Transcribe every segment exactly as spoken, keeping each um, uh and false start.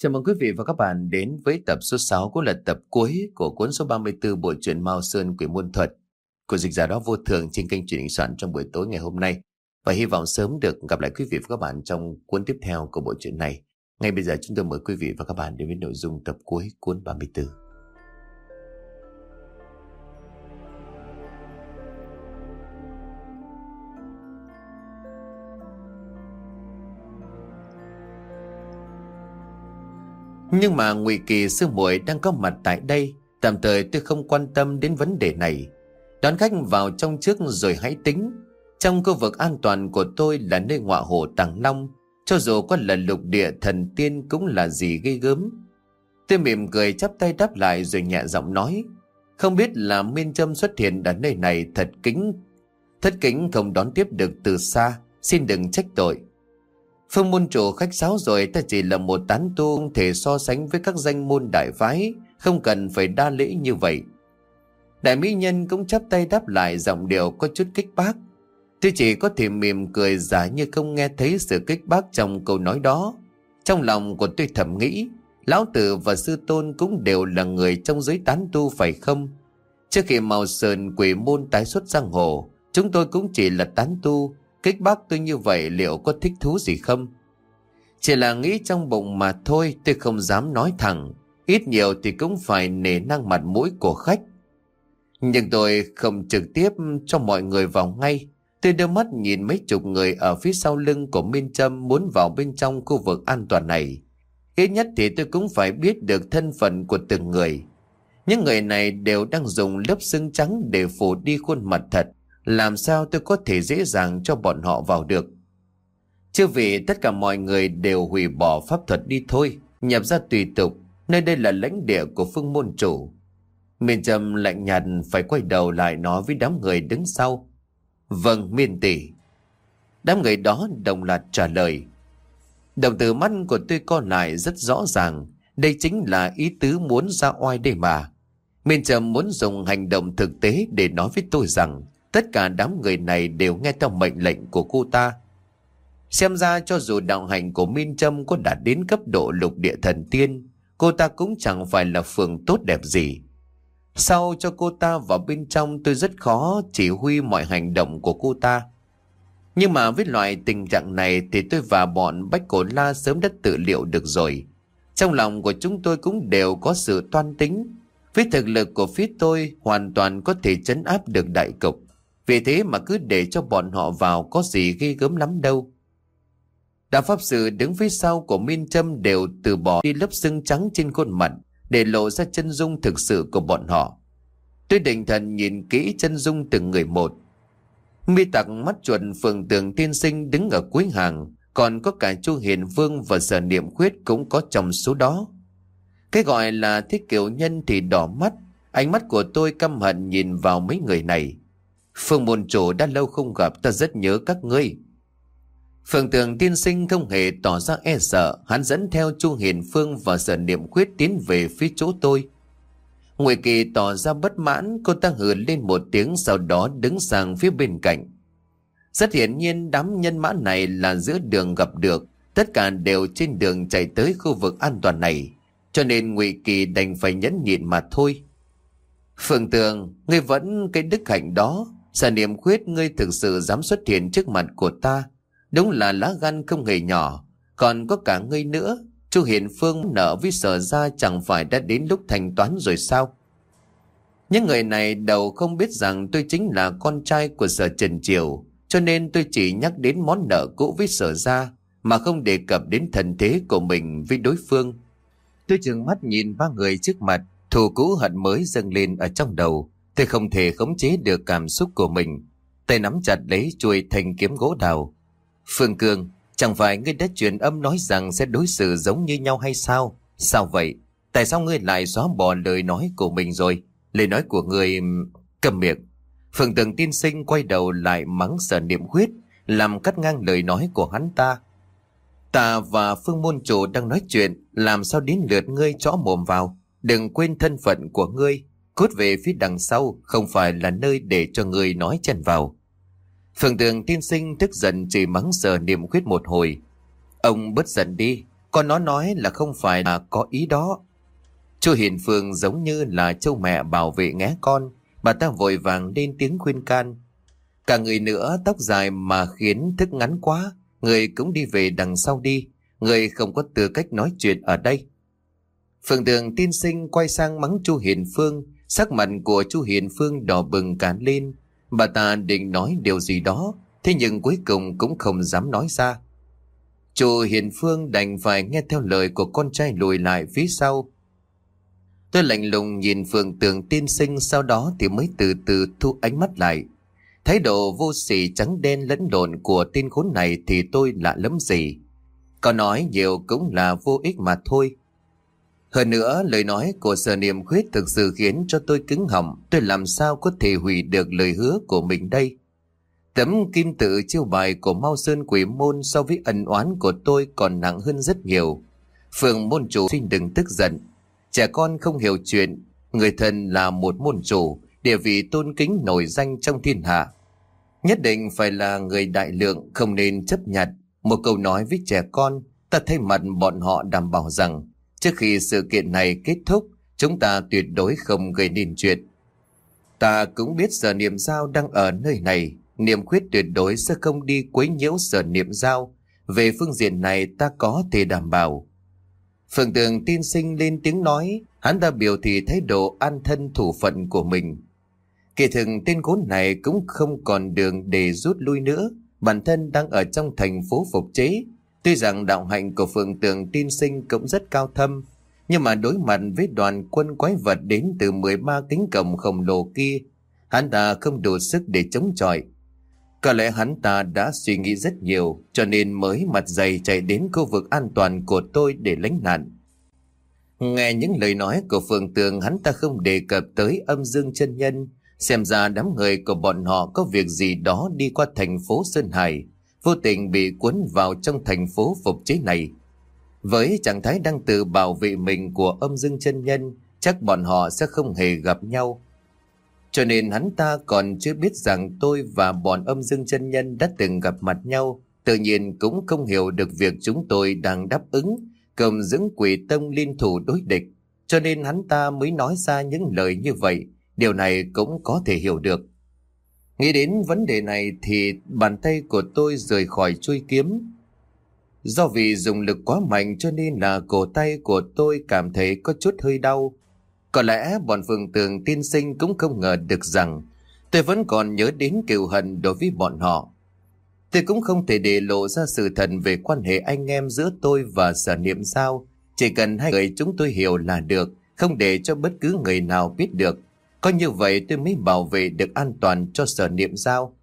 Chào mừng quý vị và các bạn đến với tập số sáu, cũng là tập cuối của cuốn số ba mươi tư bộ truyện Mao Sơn Quỷ Môn Thuật của dịch giả đó vô thường trên kênh truyền hình soạn trong buổi tối ngày hôm nay. Và hy vọng sớm được gặp lại quý vị và các bạn trong cuốn tiếp theo của bộ truyện này. Ngay bây giờ chúng tôi mời quý vị và các bạn đến với nội dung tập cuối cuốn ba mươi tư. Nhưng mà Ngụy Kỳ sư muội đang có mặt tại đây, tạm thời tôi không quan tâm đến vấn đề này. Đón khách vào trong trước rồi hãy tính. Trong khu vực an toàn của tôi là nơi ngọa hổ Tàng Long, cho dù có là lục địa thần tiên cũng là gì ghê gớm. Tôi mỉm cười chắp tay đáp lại rồi nhẹ giọng nói, không biết là Miên Trâm xuất hiện ở nơi này thật kính, thất kính không đón tiếp được từ xa, xin đừng trách tội. Phương môn chủ khách sáo rồi, ta chỉ là một tán tu, không thể so sánh với các danh môn đại phái, không cần phải đa lễ như vậy. Đại mỹ nhân cũng chắp tay đáp lại, giọng điệu có chút kích bác. Tôi chỉ có thể mỉm cười giả như không nghe thấy sự kích bác trong câu nói đó. Trong lòng của tôi thầm nghĩ, lão tử và sư tôn cũng đều là người trong giới tán tu phải không? Trước khi Mao Sơn Quỷ Môn tái xuất giang hồ, chúng tôi cũng chỉ là tán tu. Kích bác tôi như vậy liệu có thích thú gì không? Chỉ là nghĩ trong bụng mà thôi, tôi không dám nói thẳng. Ít nhiều thì cũng phải nể nang mặt mũi của khách. Nhưng tôi không trực tiếp cho mọi người vào ngay. Tôi đưa mắt nhìn mấy chục người ở phía sau lưng của Miên Trâm muốn vào bên trong khu vực an toàn này. Ít nhất thì tôi cũng phải biết được thân phận của từng người. Những người này đều đang dùng lớp xương trắng để phủ đi khuôn mặt thật. Làm sao tôi có thể dễ dàng cho bọn họ vào được? Chưa vì tất cả mọi người đều hủy bỏ pháp thuật đi thôi, nhập ra tùy tục, nơi đây là lãnh địa của Phương môn chủ. Miên Trâm lạnh nhạt phải quay đầu lại nói với đám người đứng sau. Vâng, Miên tỷ. Đám người đó đồng loạt trả lời. Đồng tử mắt của tôi co lại rất rõ ràng, đây chính là ý tứ muốn ra oai đây mà. Miên Trâm muốn dùng hành động thực tế để nói với tôi rằng tất cả đám người này đều nghe theo mệnh lệnh của cô ta. Xem ra cho dù đạo hành của Miên Trâm có đạt đến cấp độ lục địa thần tiên, cô ta cũng chẳng phải là phường tốt đẹp gì. Sau cho cô ta vào bên trong, tôi rất khó chỉ huy mọi hành động của cô ta. Nhưng mà với loại tình trạng này thì tôi và bọn Bách Cổ La sớm đã tự liệu được rồi. Trong lòng của chúng tôi cũng đều có sự toan tính. Với thực lực của phía tôi hoàn toàn có thể trấn áp được đại cục. Vì thế mà cứ để cho bọn họ vào có gì ghê gớm lắm đâu. Đạo pháp sư đứng phía sau của Miên Trâm đều từ bỏ đi lớp xương trắng trên khuôn mặt để lộ ra chân dung thực sự của bọn họ. Tôi định thần nhìn kỹ chân dung từng người một. Mi Tặc mắt chuẩn Phượng Tường tiên sinh đứng ở cuối hàng, còn có cả Chu Hiền Vương và Sở Niệm Khuyết cũng có trong số đó. Cái gọi là Thiết Kiều Nhân thì đỏ mắt, ánh mắt của tôi căm hận nhìn vào mấy người này. Phương môn chủ đã lâu không gặp, ta rất nhớ các ngươi. Phượng Tường tiên sinh không hề tỏ ra e sợ, hắn dẫn theo Chu Hiền Phương và Sở Niệm Khuyết tiến về phía chỗ tôi. Ngụy Kỳ tỏ ra bất mãn, cô ta hừ lên một tiếng, sau đó đứng sang phía bên cạnh. Rất hiển nhiên đám nhân mã này là giữa đường gặp được, tất cả đều trên đường chạy tới khu vực an toàn này, cho nên Ngụy Kỳ đành phải nhẫn nhịn mà thôi. Phượng Tường, ngươi vẫn cái đức hạnh đó. Sở Niệm Khuyết, ngươi thực sự dám xuất hiện trước mặt của ta, đúng là lá gan không hề nhỏ. Còn có cả ngươi nữa, Chu Hiền Phương nợ với Sở gia chẳng phải đã đến lúc thanh toán rồi sao? Những người này đầu không biết rằng tôi chính là con trai của Sở Trần Triều, cho nên tôi chỉ nhắc đến món nợ cũ với Sở gia mà không đề cập đến thần thế của mình với đối phương. Tôi trừng mắt nhìn ba người trước mặt, thù cũ hận mới dâng lên ở trong đầu. Tôi không thể khống chế được cảm xúc của mình, tay nắm chặt lấy chuôi thanh kiếm gỗ đào. Phương Cương, chẳng phải ngươi đã truyền âm nói rằng sẽ đối xử giống như nhau hay sao? Sao vậy? Tại sao ngươi lại xóa bỏ lời nói của mình rồi? Lời nói của ngươi... Cầm miệng. Phượng Tường tiên sinh quay đầu lại mắng Sở Niệm Khuyết, làm cắt ngang lời nói của hắn ta. Ta và Phương môn chủ đang nói chuyện, làm sao đến lượt ngươi chõ mồm vào? Đừng quên thân phận của ngươi, cút về phía đằng sau, không phải là nơi để cho ngươi nói chen vào. Phượng Tường tiên sinh tức giận chỉ mắng Sở Niệm Khuyết một hồi. Ông bớt giận đi, Còn nó nói là không phải là có ý đó. Chu Hiền Phương giống như là châu mẹ bảo vệ nghé con. Bà ta vội vàng lên tiếng khuyên can. Cả người nữa tóc dài mà khiến thức ngắn quá. Người cũng đi về đằng sau đi. Người không có tư cách nói chuyện ở đây. Phượng Tường tiên sinh quay sang mắng Chu Hiền Phương. Sắc mặt của Chu Hiền Phương đỏ bừng cả lên. Bà ta định nói điều gì đó, thế nhưng cuối cùng cũng không dám nói ra. Chu Hiền Phương đành phải nghe theo lời của con trai lùi lại phía sau. Tôi lạnh lùng nhìn Phượng Tường tiên sinh, sau đó thì mới từ từ thu ánh mắt lại. Thái độ vô sỉ trắng đen lẫn lộn của tên khốn này thì tôi lạ lắm gì. Có nói nhiều cũng là vô ích mà thôi. Hơn nữa, lời nói của Sở Niệm Khuyết thực sự khiến cho tôi cứng họng. Tôi làm sao có thể hủy được lời hứa của mình đây? Tấm kim tự chiêu bài của Mao Sơn Quỷ Môn so với ân oán của tôi còn nặng hơn rất nhiều. Phượng môn chủ xin đừng tức giận. Trẻ con không hiểu chuyện. Người thân là một môn chủ, địa vị tôn kính nổi danh trong thiên hạ. Nhất định phải là người đại lượng, không nên chấp nhận. Một câu nói với trẻ con, ta thay mặt bọn họ đảm bảo rằng trước khi sự kiện này kết thúc, chúng ta tuyệt đối không gây nên chuyện. Ta cũng biết Sở Niệm Giao đang ở nơi này. Niệm Khuyết tuyệt đối sẽ không đi quấy nhiễu Sở Niệm Giao. Về phương diện này ta có thể đảm bảo. Phượng Tường tiên sinh lên tiếng nói. Hắn ta biểu thị thái độ an thân thủ phận của mình. Kỳ thực tên khốn này cũng không còn đường để rút lui nữa. Bản thân đang ở trong thành phố phục chế. Tuy rằng đạo hạnh của Phượng Tường tiên sinh cũng rất cao thâm, nhưng mà đối mặt với đoàn quân quái vật đến từ mười ba cánh cổng khổng lồ kia, hắn ta không đủ sức để chống chọi. Có lẽ hắn ta đã suy nghĩ rất nhiều, cho nên mới mặt dày chạy đến khu vực an toàn của tôi để lánh nạn. Nghe những lời nói của Phượng Tường, hắn ta không đề cập tới âm dương chân nhân. Xem ra đám người của bọn họ có việc gì đó đi qua thành phố Sơn Hải, vô tình bị cuốn vào trong thành phố phục chế này. Với trạng thái đang tự bảo vệ mình của âm dương chân nhân, chắc bọn họ sẽ không hề gặp nhau. Cho nên hắn ta còn chưa biết rằng tôi và bọn âm dương chân nhân đã từng gặp mặt nhau. Tự nhiên cũng không hiểu được việc chúng tôi đang đáp ứng cầm dưỡng Quỷ Tông liên thủ đối địch. Cho nên hắn ta mới nói ra những lời như vậy. Điều này cũng có thể hiểu được. Nghĩ đến vấn đề này thì bàn tay của tôi rời khỏi chuôi kiếm. Do vì dùng lực quá mạnh cho nên là cổ tay của tôi cảm thấy có chút hơi đau. Có lẽ bọn Phượng Tường tiên sinh cũng không ngờ được rằng tôi vẫn còn nhớ đến cừu hận đối với bọn họ. Tôi cũng không thể để lộ ra sự thật về quan hệ anh em giữa tôi và Sở Niệm Giao. Chỉ cần hai người chúng tôi hiểu là được, không để cho bất cứ người nào biết được. Có như vậy tôi mới bảo vệ được an toàn cho Sở Niệm Giao.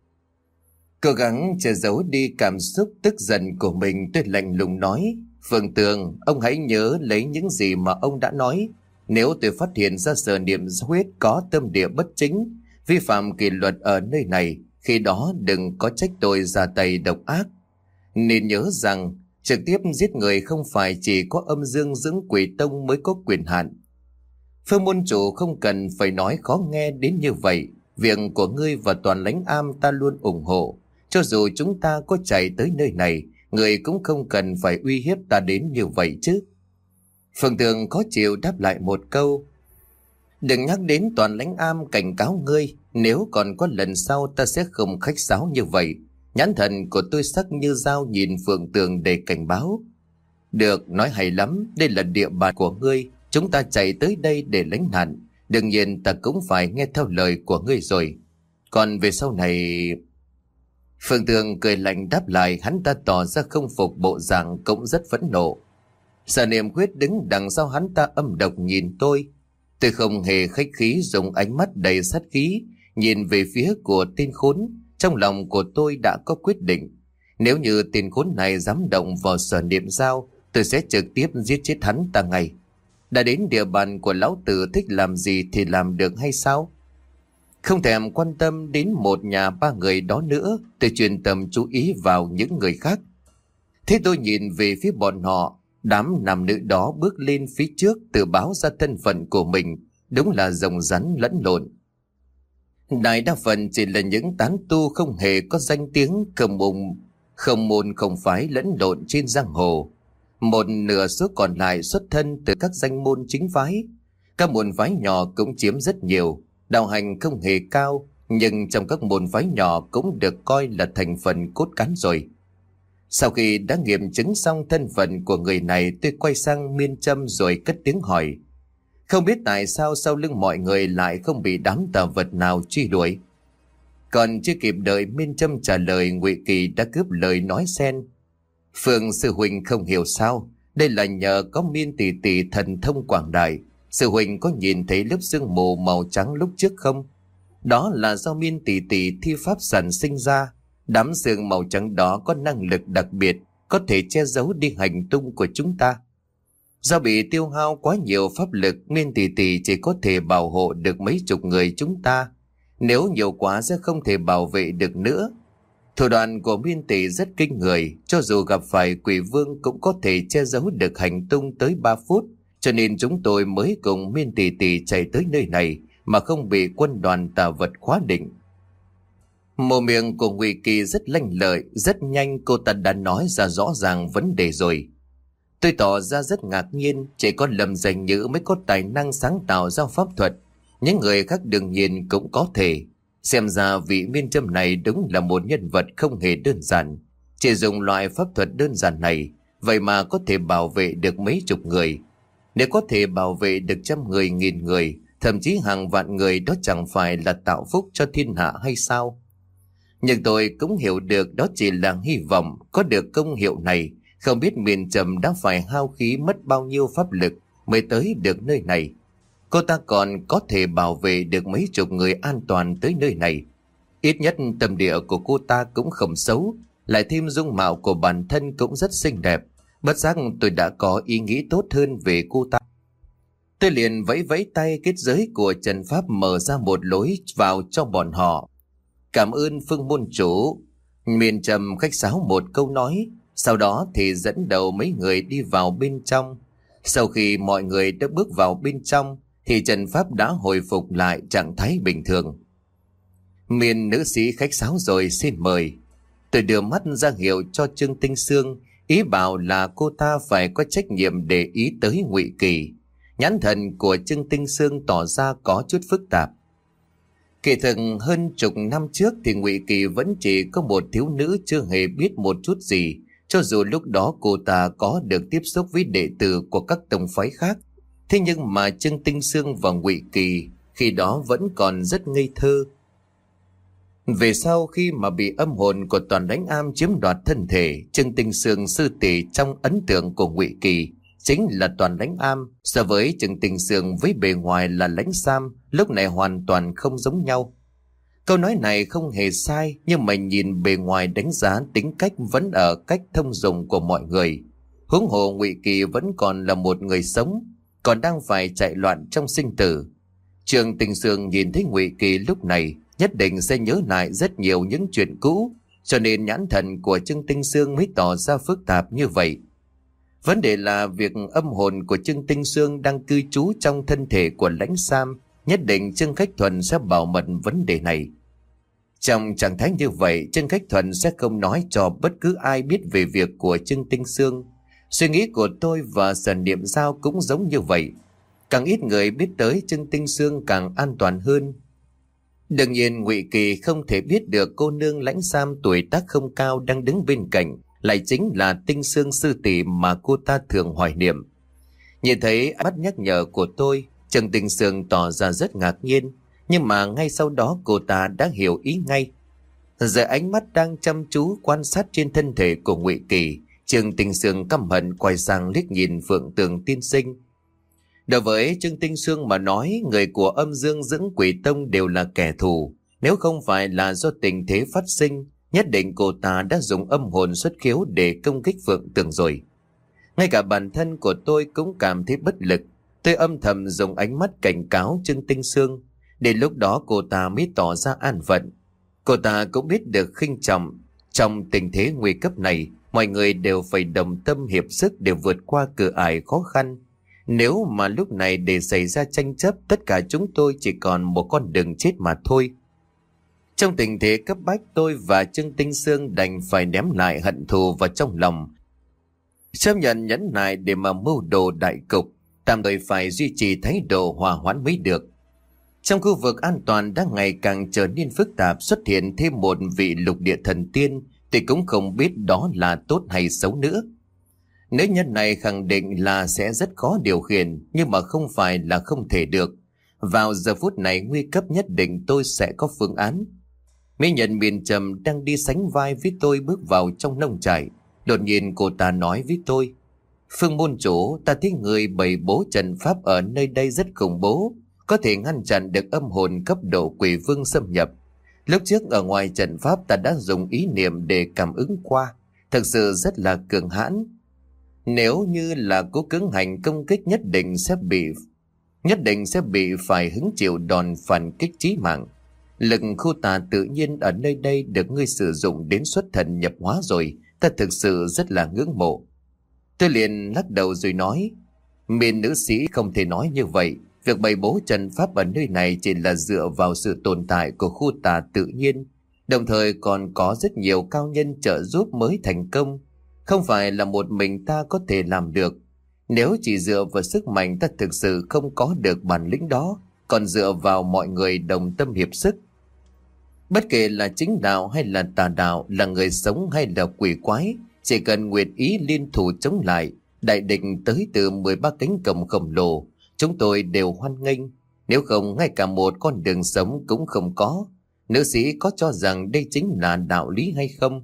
Cố gắng che giấu đi cảm xúc tức giận của mình, tôi lạnh lùng nói: Phượng Tường, ông hãy nhớ lấy những gì mà ông đã nói. Nếu tôi phát hiện ra Sở Niệm Huyết có tâm địa bất chính, vi phạm kỷ luật ở nơi này, khi đó đừng có trách tôi ra tay độc ác. Nên nhớ rằng trực tiếp giết người không phải chỉ có âm dương dưỡng Quỷ Tông mới có quyền hạn. Phương môn chủ không cần phải nói khó nghe đến như vậy. Việc của ngươi và toàn lãnh am ta luôn ủng hộ. Cho dù chúng ta có chạy tới nơi này, người cũng không cần phải uy hiếp ta đến như vậy chứ. Phượng Tường khó chịu đáp lại một câu: Đừng nhắc đến toàn lãnh am, cảnh cáo ngươi. Nếu còn có lần sau ta sẽ không khách sáo như vậy. Nhãn thần của tôi sắc như dao nhìn Phượng Tường để cảnh báo. Được, nói hay lắm, đây là địa bàn của ngươi. Chúng ta chạy tới đây để lánh nạn. Đương nhiên ta cũng phải nghe theo lời của ngươi rồi. Còn về sau này... Phượng Tường cười lạnh đáp lại. Hắn ta tỏ ra không phục bộ dạng cũng rất phẫn nộ. Sở Niệm Khuyết đứng đằng sau hắn ta âm độc nhìn tôi. Tôi không hề khách khí, dùng ánh mắt đầy sát khí nhìn về phía của tên khốn. Trong lòng của tôi đã có quyết định. Nếu như tên khốn này dám động vào Sở Niệm Giao, tôi sẽ trực tiếp giết chết hắn ta ngay. Đã đến địa bàn của lão tử, thích làm gì thì làm được hay sao? Không thèm quan tâm đến một nhà ba người đó nữa, tôi chuyên tâm chú ý vào những người khác. Thế tôi nhìn về phía bọn họ. Đám nam nữ đó bước lên phía trước tự báo ra thân phận của mình. Đúng là rồng rắn lẫn lộn. Đại đa phần chỉ là những tán tu không hề có danh tiếng, không mùng, không môn không phái lẫn lộn trên giang hồ. Một nửa số còn lại xuất thân từ các danh môn chính phái. Các môn phái nhỏ cũng chiếm rất nhiều, đạo hành không hề cao, nhưng trong các môn phái nhỏ cũng được coi là thành phần cốt cán rồi. Sau khi đã nghiệm chứng xong thân phận của người này, tôi quay sang Miên Trâm rồi cất tiếng hỏi. Không biết tại sao sau lưng mọi người lại không bị đám tà vật nào truy đuổi? Còn chưa kịp đợi Miên Trâm trả lời, Ngụy Kỳ đã cướp lời nói xen. Phương sư huynh không hiểu sao, đây là nhờ có Miên tỷ tỷ thần thông quảng đại. Sư huynh có nhìn thấy lớp sương mù màu trắng lúc trước không? Đó là do Miên tỷ tỷ thi pháp sản sinh ra. Đám sương màu trắng đó có năng lực đặc biệt, có thể che giấu đi hành tung của chúng ta. Do bị tiêu hao quá nhiều pháp lực nên tỷ tỷ chỉ có thể bảo hộ được mấy chục người chúng ta. Nếu nhiều quá sẽ không thể bảo vệ được nữa. Thủ đoạn của Miên tỷ rất kinh người, cho dù gặp phải quỷ vương cũng có thể che giấu được hành tung tới ba phút. Cho nên chúng tôi mới cùng Miên tỷ tỷ chạy tới nơi này mà không bị quân đoàn tà vật khóa định. Mồm miệng của Ngụy Kỳ rất lanh lợi, rất nhanh cô ta đã nói ra rõ ràng vấn đề rồi. Tôi tỏ ra rất ngạc nhiên, chỉ có Lâm Danh Nhữ mới có tài năng sáng tạo ra pháp thuật. Những người khác đương nhiên cũng có thể. Xem ra vị Miên Trâm này đúng là một nhân vật không hề đơn giản. Chỉ dùng loại pháp thuật đơn giản này, vậy mà có thể bảo vệ được mấy chục người. Nếu có thể bảo vệ được trăm người, nghìn người, thậm chí hàng vạn người, đó chẳng phải là tạo phúc cho thiên hạ hay sao? Nhưng tôi cũng hiểu được đó chỉ là hy vọng có được công hiệu này. Không biết Miên Trâm đã phải hao khí mất bao nhiêu pháp lực mới tới được nơi này. Cô ta còn có thể bảo vệ được mấy chục người an toàn tới nơi này. Ít nhất tâm địa của cô ta cũng không xấu, lại thêm dung mạo của bản thân cũng rất xinh đẹp. Bất giác tôi đã có ý nghĩ tốt hơn về cô ta. Tôi liền vẫy vẫy tay, kết giới của Trần Pháp mở ra một lối vào cho bọn họ. Cảm ơn Phương môn chủ. Miên Trâm khách sáo một câu nói, sau đó thì dẫn đầu mấy người đi vào bên trong. Sau khi mọi người đã bước vào bên trong thì Trần Pháp đã hồi phục lại trạng thái bình thường. Miên nữ sĩ khách sáo rồi, xin mời. Tôi đưa mắt ra hiệu cho Trương Tinh Sương, ý bảo là cô ta phải có trách nhiệm để ý tới Ngụy Kỳ. Nhãn thần của Trương Tinh Sương tỏ ra có chút phức tạp. Kỳ thực hơn chục năm trước thì Ngụy Kỳ vẫn chỉ có một thiếu nữ chưa hề biết một chút gì, cho dù lúc đó cô ta có được tiếp xúc với đệ tử của các tông phái khác. Thế nhưng mà Trương Tinh Sương và Ngụy Kỳ khi đó vẫn còn rất ngây thơ. Về sau khi mà bị âm hồn của Toàn Lãnh Am chiếm đoạt thân thể, Trương Tinh Sương sư tỷ trong ấn tượng của Ngụy Kỳ chính là Toàn Lãnh Am. So với Trương Tinh Sương với bề ngoài là Lãnh Sam, lúc này hoàn toàn không giống nhau. Câu nói này không hề sai, nhưng mà nhìn bề ngoài đánh giá tính cách vẫn ở cách thông dụng của mọi người. Huống hồ Ngụy Kỳ vẫn còn là một người sống, còn đang phải chạy loạn trong sinh tử. Trương Tinh Sương nhìn thấy Ngụy Kỳ lúc này nhất định sẽ nhớ lại rất nhiều những chuyện cũ, cho nên nhãn thần của Trương Tinh Sương mới tỏ ra phức tạp như vậy. Vấn đề là việc âm hồn của Trương Tinh Sương đang cư trú trong thân thể của Lãnh Sam, nhất định Trương Khách Thuần sẽ bảo mật vấn đề này. Trong trạng thái như vậy, Trương Khách Thuần sẽ không nói cho bất cứ ai biết về việc của Trương Tinh Sương. Suy nghĩ của tôi và Sở Niệm Giao cũng giống như vậy. Càng ít người biết tới Trương Tinh Sương càng an toàn hơn. Đương nhiên Ngụy Kỳ không thể biết được cô nương Lãnh Sam tuổi tác không cao đang đứng bên cạnh lại chính là Tinh Sương sư tỷ mà cô ta thường hoài niệm. Nhìn thấy mắt nhắc nhở của tôi, Trương Tinh Sương tỏ ra rất ngạc nhiên, nhưng mà ngay sau đó cô ta đã hiểu ý ngay. Giờ ánh mắt đang chăm chú quan sát trên thân thể của Ngụy Kỳ, Trương Tinh Sương căm hận quay sang liếc nhìn Phượng Tường tiên sinh. Đối với Trương Tinh Sương mà nói, người của Âm Dương Dưỡng Quỷ Tông đều là kẻ thù. Nếu không phải là do tình thế phát sinh, nhất định cô ta đã dùng âm hồn xuất khiếu để công kích Phượng Tường rồi. Ngay cả bản thân của tôi cũng cảm thấy bất lực. Tôi âm thầm dùng ánh mắt cảnh cáo Trương Tinh Sương. Đến lúc đó cô ta mới tỏ ra an phận. Cô ta cũng biết được khinh trọng. Trong tình thế nguy cấp này, mọi người đều phải đồng tâm hiệp sức để vượt qua cửa ải khó khăn. Nếu mà lúc này để xảy ra tranh chấp, tất cả chúng tôi chỉ còn một con đường chết mà thôi. Trong tình thế cấp bách, tôi và Trương Tinh Sương đành phải ném lại hận thù vào trong lòng. Chấp nhận nhẫn nại để mà mưu đồ đại cục, tạm thời phải duy trì thái độ hòa hoãn mới được. Trong khu vực an toàn đang ngày càng trở nên phức tạp, xuất hiện thêm một vị lục địa thần tiên thì cũng không biết đó là tốt hay xấu nữa. Nữ nhân này khẳng định là sẽ rất khó điều khiển, nhưng mà không phải là không thể được. Vào giờ phút này nguy cấp nhất định tôi sẽ có phương án. Mỹ nhân miền trầm đang đi sánh vai với tôi bước vào trong nông trại. Đột nhiên cô ta nói với tôi: Phương môn chủ, ta thấy người bày bố trận pháp ở nơi đây rất khủng bố, có thể ngăn chặn được âm hồn cấp độ quỷ vương xâm nhập. Lúc trước ở ngoài trận pháp ta đã dùng ý niệm để cảm ứng qua, thực sự rất là cường hãn. Nếu như là cố cứng hành công kích nhất định sẽ bị nhất định sẽ bị phải hứng chịu đòn phản kích chí mạng. Lực khu tà tự nhiên ở nơi đây được ngươi sử dụng đến xuất thần nhập hóa rồi, ta thực sự rất là ngưỡng mộ. Tôi liền lắc đầu rồi nói: Miền nữ sĩ không thể nói như vậy. Việc bày bố trận pháp ở nơi này chỉ là dựa vào sự tồn tại của khu tà tự nhiên, đồng thời còn có rất nhiều cao nhân trợ giúp mới thành công. Không phải là một mình ta có thể làm được. Nếu chỉ dựa vào sức mạnh ta thực sự không có được bản lĩnh đó, còn dựa vào mọi người đồng tâm hiệp sức. Bất kể là chính đạo hay là tà đạo, là người sống hay là quỷ quái, chỉ cần nguyện ý liên thủ chống lại, đại địch tới từ mười ba cánh cổng khổng lồ, chúng tôi đều hoan nghênh. Nếu không ngay cả một con đường sống cũng không có. Nữ sĩ có cho rằng đây chính là đạo lý hay không?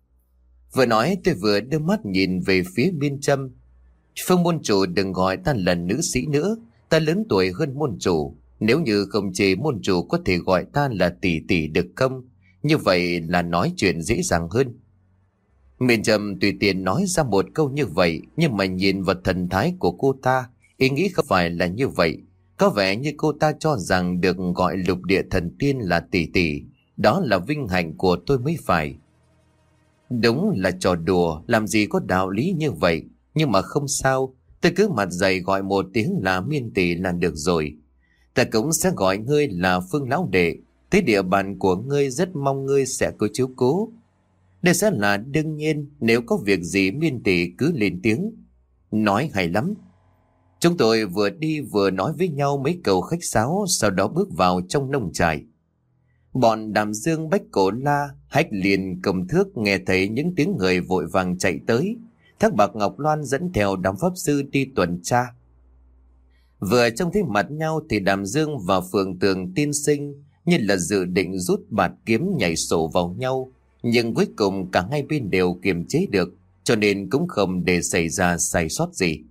Vừa nói tôi vừa đưa mắt nhìn về phía Miên Trâm. Phương môn chủ đừng gọi ta là nữ sĩ nữa, ta lớn tuổi hơn môn chủ. Nếu như không chê môn chủ có thể gọi ta là tỷ tỷ được không? Như vậy là nói chuyện dễ dàng hơn. Miên Trâm tùy tiện nói ra một câu như vậy, nhưng mà nhìn vào thần thái của cô ta, ý nghĩ không phải là như vậy. Có vẻ như cô ta cho rằng được gọi lục địa thần tiên là tỷ tỷ, đó là vinh hạnh của tôi mới phải. Đúng là trò đùa, làm gì có đạo lý như vậy. Nhưng mà không sao, tôi cứ mặt dày gọi một tiếng là Miên tỷ là được rồi. Ta cũng sẽ gọi ngươi là Phương lão đệ. Thế địa bàn của ngươi rất mong ngươi sẽ có chiếu cố. Đây sẽ là đương nhiên, nếu có việc gì Miên tỷ cứ lên tiếng. Nói hay lắm. Chúng tôi vừa đi vừa nói với nhau mấy câu khách sáo, sau đó bước vào trong nông trại. Bọn Đàm Dương, Bách Cổ La, Hách Liên, Cầm Thước nghe thấy những tiếng người vội vàng chạy tới. Thác Bạc Ngọc Loan dẫn theo đám pháp sư đi tuần tra. Vừa trông thấy mặt nhau thì Đàm Dương và Phượng Tường Tiên Sinh như là dự định rút bạt kiếm nhảy sổ vào nhau, nhưng cuối cùng cả hai bên đều kiềm chế được, cho nên cũng không để xảy ra sai sót gì.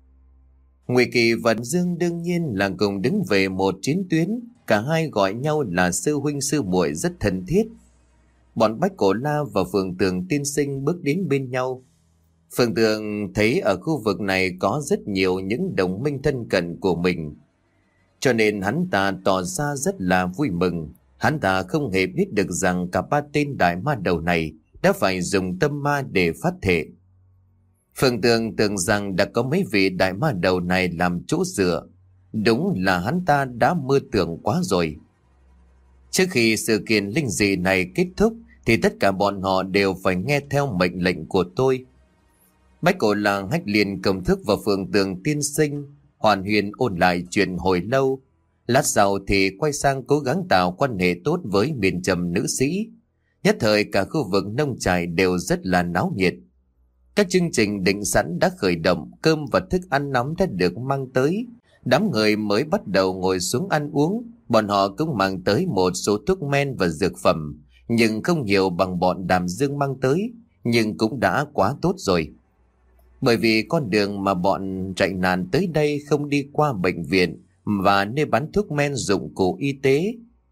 Ngụy Kỳ và Dương đương nhiên là cùng đứng về một chiến tuyến, cả hai gọi nhau là sư huynh sư muội rất thân thiết. Bọn Bách Cổ La và Phượng Tường Tiên Sinh bước đến bên nhau. Phượng Tường thấy ở khu vực này có rất nhiều những đồng minh thân cận của mình, cho nên hắn ta tỏ ra rất là vui mừng. Hắn ta không hề biết được rằng cả ba tên đại ma đầu này đã phải dùng tâm ma để phát thệ. Phượng Tường tưởng rằng đã có mấy vị đại ma đầu này làm chỗ dựa. Đúng là hắn ta đã mơ tưởng quá rồi. Trước khi sự kiện linh dị này kết thúc thì tất cả bọn họ đều phải nghe theo mệnh lệnh của tôi. Bách Cổ La, Hách Liên, Cầm Thước và Phượng Tường Tiên Sinh hoàn huyền ôn lại chuyện hồi lâu. Lát sau thì quay sang cố gắng tạo quan hệ tốt với Miên Trâm nữ sĩ. Nhất thời cả khu vực nông trại đều rất là náo nhiệt. Các chương trình định sẵn đã khởi động, cơm và thức ăn nóng đã được mang tới. Đám người mới bắt đầu ngồi xuống ăn uống. Bọn họ cũng mang tới một số thuốc men và dược phẩm, nhưng không nhiều bằng bọn Đàm Dương mang tới, nhưng cũng đã quá tốt rồi. Bởi vì con đường mà bọn chạy nạn tới đây không đi qua bệnh viện và nơi bán thuốc men dụng cụ y tế.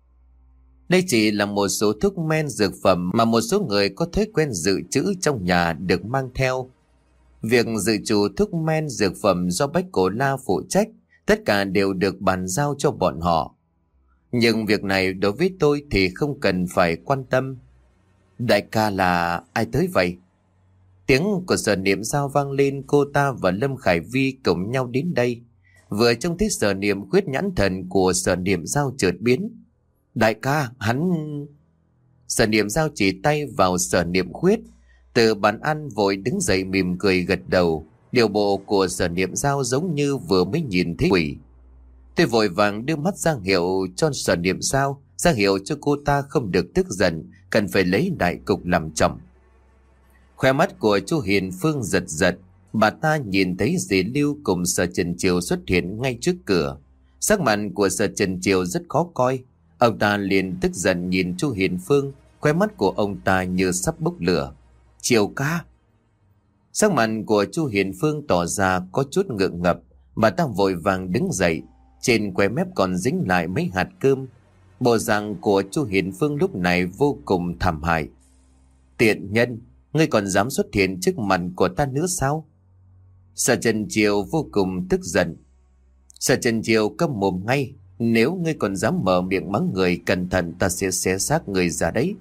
Đây chỉ là một số thuốc men dược phẩm mà một số người có thói quen dự trữ trong nhà được mang theo. Việc dự trù thuốc men dược phẩm do Bách Cổ La phụ trách, tất cả đều được bàn giao cho bọn họ. Nhưng việc này đối với tôi thì không cần phải quan tâm. Đại ca là ai tới vậy? Tiếng của Sở Niệm Giao vang lên, cô ta và Lâm Khải Vi cùng nhau đến đây. Vừa trông thấy Sở Niệm, khuyết nhãn thần của Sở Niệm Giao chợt biến. Đại ca, hắn... Sở Niệm Giao chỉ tay vào Sở Niệm khuyết. Từ bàn ăn vội đứng dậy mỉm cười gật đầu. Điều bộ của Sở Niệm Dao giống như vừa mới nhìn thấy quỷ. Tôi vội vàng đưa mắt ra hiệu cho Sở Niệm Dao, ra hiệu cho cô ta không được tức giận, cần phải lấy đại cục làm trọng. Khoe mắt của chú Hiền Phương giật giật, bà ta nhìn thấy dì Lưu cùng Sở Trần Triều xuất hiện ngay trước cửa. Sắc mặt của Sở Trần Triều rất khó coi, ông ta liền tức giận nhìn chú Hiền Phương, khoe mắt của ông ta như sắp bốc lửa. Triều ca! Sắc mặt của chú Hiền Phương tỏ ra có chút ngượng ngập, bà ta vội vàng đứng dậy, trên khóe mép còn dính lại mấy hạt cơm. Bộ dạng của chú Hiền Phương lúc này vô cùng thảm hại. Tiện nhân, ngươi còn dám xuất hiện trước mặt của ta nữa sao? Sở Trần Triều vô cùng tức giận. Sở Trần Triều câm mồm ngay, nếu ngươi còn dám mở miệng mắng người, cẩn thận ta sẽ xé xác người ra đấy.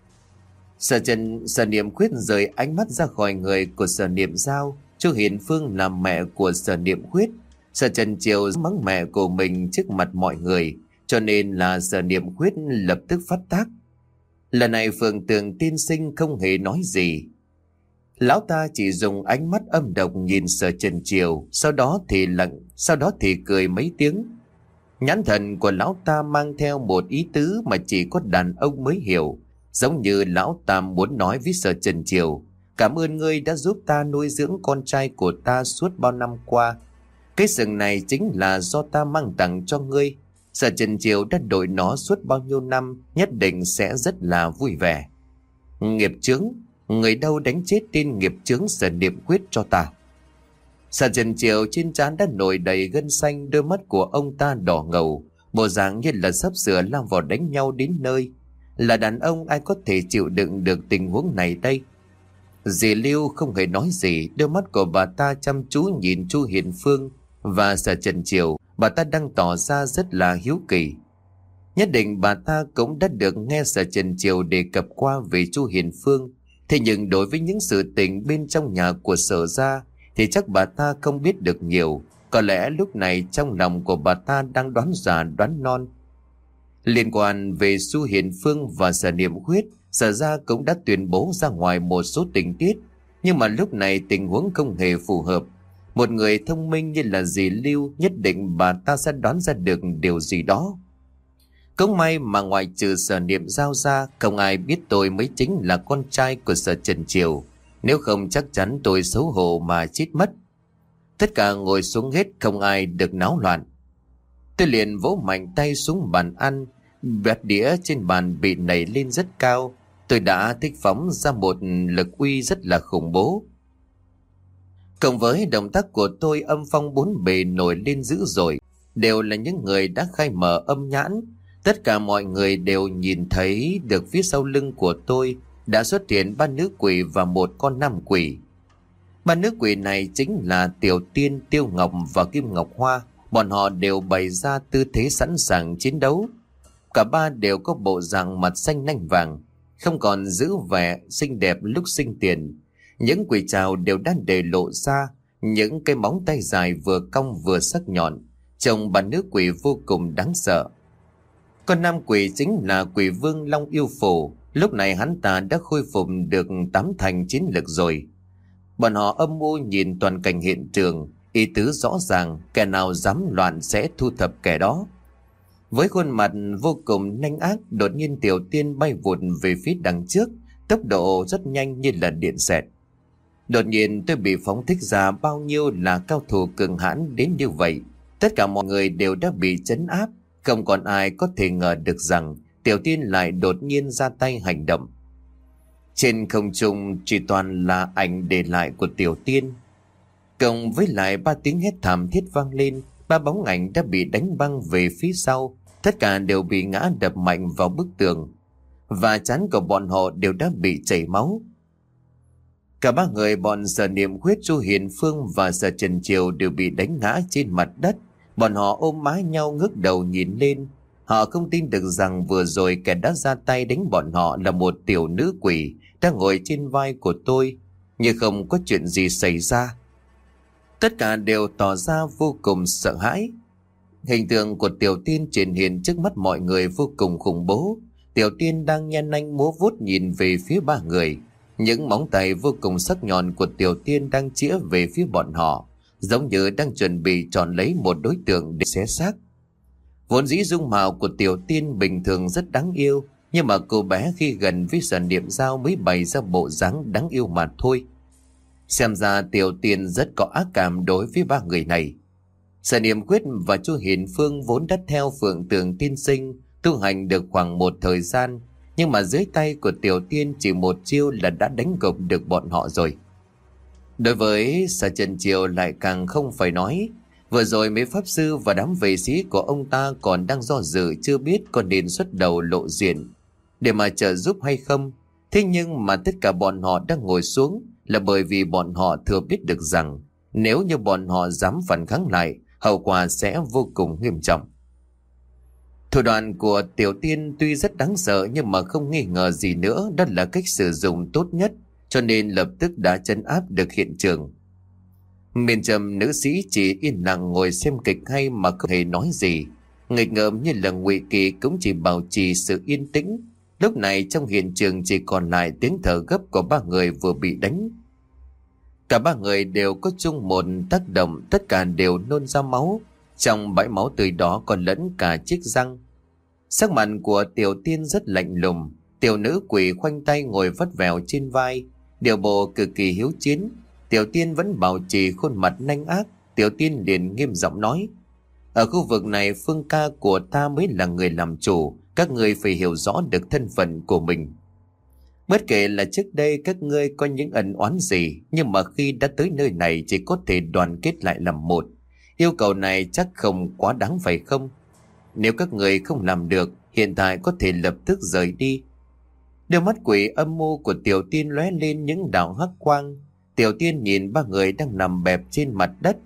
Sở Trần Sở Niệm Khuyết rời ánh mắt ra khỏi người của Sở Niệm Dao. Chú Hiền Phương là mẹ của Sở Niệm Khuyết. Sở Trần Triều mắng mẹ của mình trước mặt mọi người, cho nên là Sở Niệm Khuyết lập tức phát tác. Lần này Phượng Tường tiên sinh không hề nói gì. Lão ta chỉ dùng ánh mắt âm độc nhìn Sở Trần Triều, sau đó thì lặng, sau đó thì cười mấy tiếng. Nhãn thần của lão ta mang theo một ý tứ mà chỉ có đàn ông mới hiểu, giống như lão ta muốn nói với Sở Trần Triều: cảm ơn ngươi đã giúp ta nuôi dưỡng con trai của ta suốt bao năm qua. Cái sừng này chính là do ta mang tặng cho ngươi. Sở Trần Triều đã đổi nó suốt bao nhiêu năm, nhất định sẽ rất là vui vẻ. Nghiệp chướng, người đâu đánh chết tên nghiệp chướng Sở Niệm Khuyết cho ta. Sở Trần Triều trên trán đã nổi đầy gân xanh, đôi mắt của ông ta đỏ ngầu, bộ dạng như là sắp sửa lao vào đánh nhau đến nơi. Là đàn ông ai có thể chịu đựng được tình huống này đây? Dì Lưu không hề nói gì, đôi mắt của bà ta chăm chú nhìn chu Hiền Phương và Sở Trần Triều. Bà ta đang tỏ ra rất là hiếu kỳ. Nhất định bà ta cũng đã được nghe Sở Trần Triều đề cập qua về chu Hiền Phương. Thế nhưng đối với những sự tình bên trong nhà của Sở gia thì chắc bà ta không biết được nhiều. Có lẽ lúc này trong lòng của bà ta đang đoán già đoán non. Liên quan về chu Hiền Phương và Sở Niệm Khuyết, Sở gia cũng đã tuyên bố ra ngoài một số tình tiết. Nhưng mà lúc này tình huống không hề phù hợp. Một người thông minh như là dì Lưu, nhất định bà ta sẽ đoán ra được điều gì đó. Cũng may mà ngoài trừ Sở Niệm Dao ra, không ai biết tôi mới chính là con trai của Sở Trần Triều. Nếu không chắc chắn tôi xấu hổ mà chết mất. Tất cả ngồi xuống hết, không ai được náo loạn. Tôi liền vỗ mạnh tay xuống bàn ăn, bát đĩa trên bàn bị nảy lên rất cao. Tôi đã thích phóng ra một lực uy rất là khủng bố. Cộng với động tác của tôi, âm phong bốn bề nổi lên dữ dội, đều là những người đã khai mở âm nhãn. Tất cả mọi người đều nhìn thấy được phía sau lưng của tôi đã xuất hiện ba nữ quỷ và một con nam quỷ. Ba nữ quỷ này chính là Tiểu Tiên, Tiêu Ngọc và Kim Ngọc Hoa. Bọn họ đều bày ra tư thế sẵn sàng chiến đấu. Cả ba đều có bộ dạng mặt xanh nanh vàng, không còn giữ vẻ xinh đẹp lúc sinh tiền. Những quỷ trào đều đã để lộ ra những cái móng tay dài vừa cong vừa sắc nhọn, trông bà nữ quỷ vô cùng đáng sợ. Con nam quỷ chính là quỷ vương Long Yêu Phổ. Lúc này hắn ta đã khôi phục được tám thành chiến lực rồi. Bọn họ âm mưu nhìn toàn cảnh hiện trường, ý tứ rõ ràng, kẻ nào dám loạn sẽ thu thập kẻ đó. Với khuôn mặt vô cùng nhanh ác, đột nhiên Tiểu Tiên bay vụt về phía đằng trước, tốc độ rất nhanh như là điện xẹt. Đột nhiên tôi bị phóng thích ra bao nhiêu là cao thủ cường hãn đến như vậy. Tất cả mọi người đều đã bị trấn áp, không còn ai có thể ngờ được rằng Tiểu Tiên lại đột nhiên ra tay hành động. Trên không trung chỉ toàn là ảnh để lại của Tiểu Tiên. Cộng với lại ba tiếng hét thảm thiết vang lên, ba bóng ảnh đã bị đánh băng về phía sau, tất cả đều bị ngã đập mạnh vào bức tường, và trán của bọn họ đều đã bị chảy máu. Cả ba người bọn Sở Niệm Khuyết, chu Hiền Phương và Sở Trần Triều đều bị đánh ngã trên mặt đất. Bọn họ ôm má nhau ngước đầu nhìn lên. Họ không tin được rằng vừa rồi kẻ đã ra tay đánh bọn họ là một tiểu nữ quỷ đang ngồi trên vai của tôi, như không có chuyện gì xảy ra. Tất cả đều tỏ ra vô cùng sợ hãi. Hình tượng của Tiểu Tiên triển hiện trước mắt mọi người vô cùng khủng bố. Tiểu Tiên đang nhen nanh múa vuốt nhìn về phía ba người. Những móng tay vô cùng sắc nhọn của Tiểu Tiên đang chĩa về phía bọn họ, giống như đang chuẩn bị chọn lấy một đối tượng để xé xác. Vốn dĩ dung mạo của Tiểu Tiên bình thường rất đáng yêu, nhưng mà cô bé khi gần với Sở Niệm Dao mới bày ra bộ dáng đáng yêu mà thôi. Xem ra Tiểu Tiên rất có ác cảm đối với ba người này. Sở Niệm Quyết và Chu Hiền Phương vốn đã theo Phượng Tường Tiên Sinh tu hành được khoảng một thời gian, nhưng mà dưới tay của Tiểu Tiên chỉ một chiêu là đã đánh gục được bọn họ rồi. Đối với Sở Trần Triều lại càng không phải nói. Vừa rồi mấy pháp sư và đám vệ sĩ của ông ta còn đang do dự chưa biết có nên xuất đầu lộ diện để mà trợ giúp hay không. Thế nhưng mà tất cả bọn họ đang ngồi xuống là bởi vì bọn họ thừa biết được rằng nếu như bọn họ dám phản kháng lại, hậu quả sẽ vô cùng nghiêm trọng. Thủ đoạn của Tiểu Tiên tuy rất đáng sợ, nhưng mà không nghi ngờ gì nữa đó là cách sử dụng tốt nhất, cho nên lập tức đã trấn áp được hiện trường. Miền Trầm nữ sĩ chỉ yên lặng ngồi xem kịch hay mà không hề nói gì. Nghịch ngợm như là Ngụy Kỳ cũng chỉ bảo trì sự yên tĩnh. Lúc này trong hiện trường chỉ còn lại tiếng thở gấp của ba người vừa bị đánh. Cả ba người đều có chung một tác động, tất cả đều nôn ra máu. Trong bãi máu tươi đó còn lẫn cả chiếc răng. Sắc mặt của Tiểu Tiên rất lạnh lùng. Tiểu nữ quỷ khoanh tay ngồi vắt vẻo trên vai, điều bộ cực kỳ hiếu chiến. Tiểu Tiên vẫn bảo trì khuôn mặt nanh ác. Tiểu Tiên liền nghiêm giọng nói: ở khu vực này Phương ca của ta mới là người làm chủ, các ngươi phải hiểu rõ được thân phận của mình. Bất kể là trước đây các ngươi có những ân oán gì, nhưng mà khi đã tới nơi này chỉ có thể đoàn kết lại làm một. Yêu cầu này chắc không quá đáng phải không? Nếu các người không làm được, hiện tại có thể lập tức rời đi. Đôi mắt quỷ âm mưu của Tiểu Tiên lóe lên những đạo hắc quang. Tiểu Tiên nhìn ba người đang nằm bẹp trên mặt đất,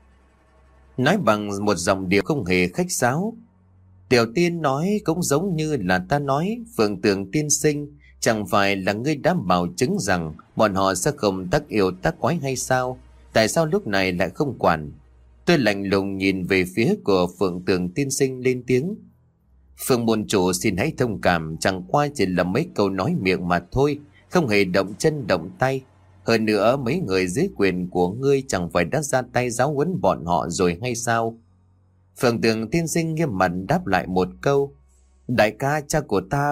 nói bằng một giọng điệu không hề khách sáo: Tiểu Tiên nói cũng giống như là ta nói, Phượng Tường Tiên Sinh, chẳng phải là ngươi đã bảo chứng rằng bọn họ sẽ không tác yêu tác quái hay sao? Tại sao lúc này lại không quản? Tôi lạnh lùng nhìn về phía của Phượng Tường Tiên Sinh lên tiếng: Phượng môn chủ xin hãy thông cảm, chẳng qua chỉ là mấy câu nói miệng mà thôi, không hề động chân động tay. Hơn nữa mấy người dưới quyền của ngươi chẳng phải đã ra tay giáo huấn bọn họ rồi hay sao? Phượng Tường Tiên Sinh nghiêm mặt đáp lại một câu: đại ca, cha của ta...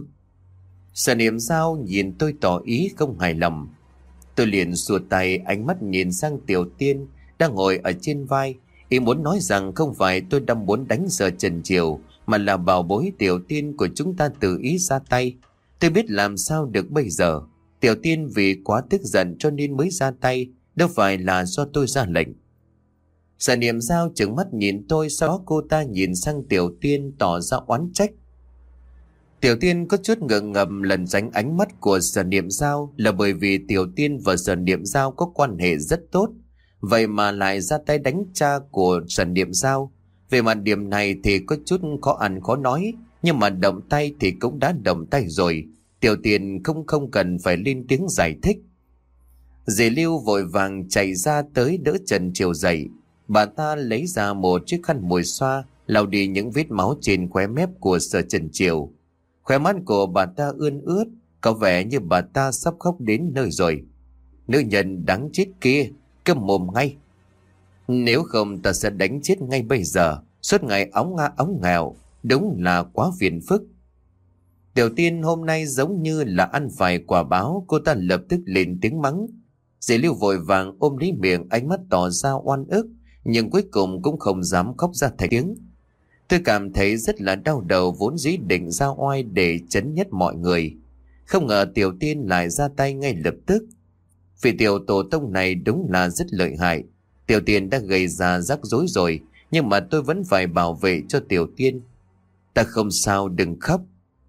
Sở Niệm Dao nhìn tôi tỏ ý không hài lòng. Tôi liền xua tay, ánh mắt nhìn sang Tiểu Tiên đang ngồi ở trên vai, ý muốn nói rằng không phải tôi đang muốn đánh Sở Trần Triều, mà là bảo bối Tiểu Tiên của chúng ta tự ý ra tay. Tôi biết làm sao được bây giờ. Tiểu Tiên vì quá tức giận cho nên mới ra tay, đâu phải là do tôi ra lệnh. Sở Niệm Dao trừng mắt nhìn tôi, sau đó cô ta nhìn sang Tiểu Tiên tỏ ra oán trách. Tiểu Tiên có chút ngượng ngập lần tránh ánh mắt của Sở Niệm Dao, là bởi vì Tiểu Tiên và Sở Niệm Dao có quan hệ rất tốt, vậy mà lại ra tay đánh cha của Sở Niệm Dao. Về mặt điểm này thì có chút khó ăn khó nói, nhưng mà động tay thì cũng đã động tay rồi. Tiểu Tiên không không cần phải lên tiếng giải thích. Dì Lưu vội vàng chạy ra tới đỡ Trần Triều dậy. Bà ta lấy ra một chiếc khăn mùi xoa, lau đi những vết máu trên khóe mép của Sở Trần Triều. Khóe mắt của bà ta ươn ướt, có vẻ như bà ta sắp khóc đến nơi rồi. Nữ nhân đáng chết kia, câm mồm ngay. Nếu không ta sẽ đánh chết ngay bây giờ. Suốt ngày óng nga óng nghèo, đúng là quá phiền phức. Tiểu Tiên hôm nay giống như là ăn phải quả báo, cô ta lập tức lên tiếng mắng. Dì Lưu vội vàng ôm lấy miệng, ánh mắt tỏ ra oan ức, nhưng cuối cùng cũng không dám khóc ra thành tiếng. Tôi cảm thấy rất là đau đầu, vốn dĩ định ra oai để trấn nhất mọi người. Không ngờ Tiểu Tiên lại ra tay ngay lập tức. Vị tiểu tổ tông này đúng là rất lợi hại. Tiểu Tiên đã gây ra rắc rối rồi, nhưng mà tôi vẫn phải bảo vệ cho Tiểu Tiên. Ta không sao, đừng khóc.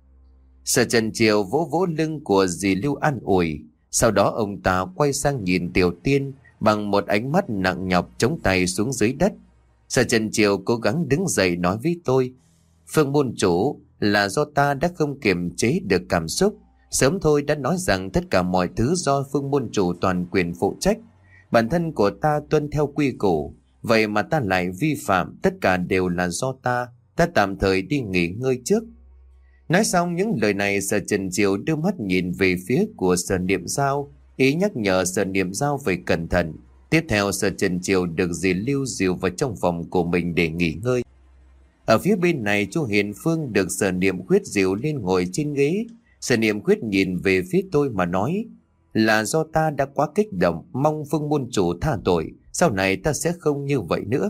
Sở Trần Triều vỗ vỗ lưng của dì Lưu an ủi. Sau đó ông ta quay sang nhìn Tiểu Tiên bằng một ánh mắt nặng nhọc, chống tay xuống dưới đất. Sở Trần Triều cố gắng đứng dậy nói với tôi: Phương môn chủ, là do ta đã không kiềm chế được cảm xúc. Sớm thôi đã nói rằng tất cả mọi thứ do Phương môn chủ toàn quyền phụ trách. Bản thân của ta tuân theo quy củ, vậy mà ta lại vi phạm, tất cả đều là do ta. Ta tạm thời đi nghỉ ngơi trước. Nói xong những lời này, Sở Trần Diệu đưa mắt nhìn về phía của Sở Niệm Giao, ý nhắc nhở Sở Niệm Giao phải cẩn thận. Tiếp theo Sở Trần Diệu được dì lưu dìu vào trong phòng của mình để nghỉ ngơi. Ở phía bên này, chú Hiền Phương được Sở Niệm Khuyết dìu lên ngồi trên ghế. Sở Niệm Khuyết nhìn về phía tôi mà nói: là do ta đã quá kích động, mong Phương môn chủ tha tội, sau này ta sẽ không như vậy nữa.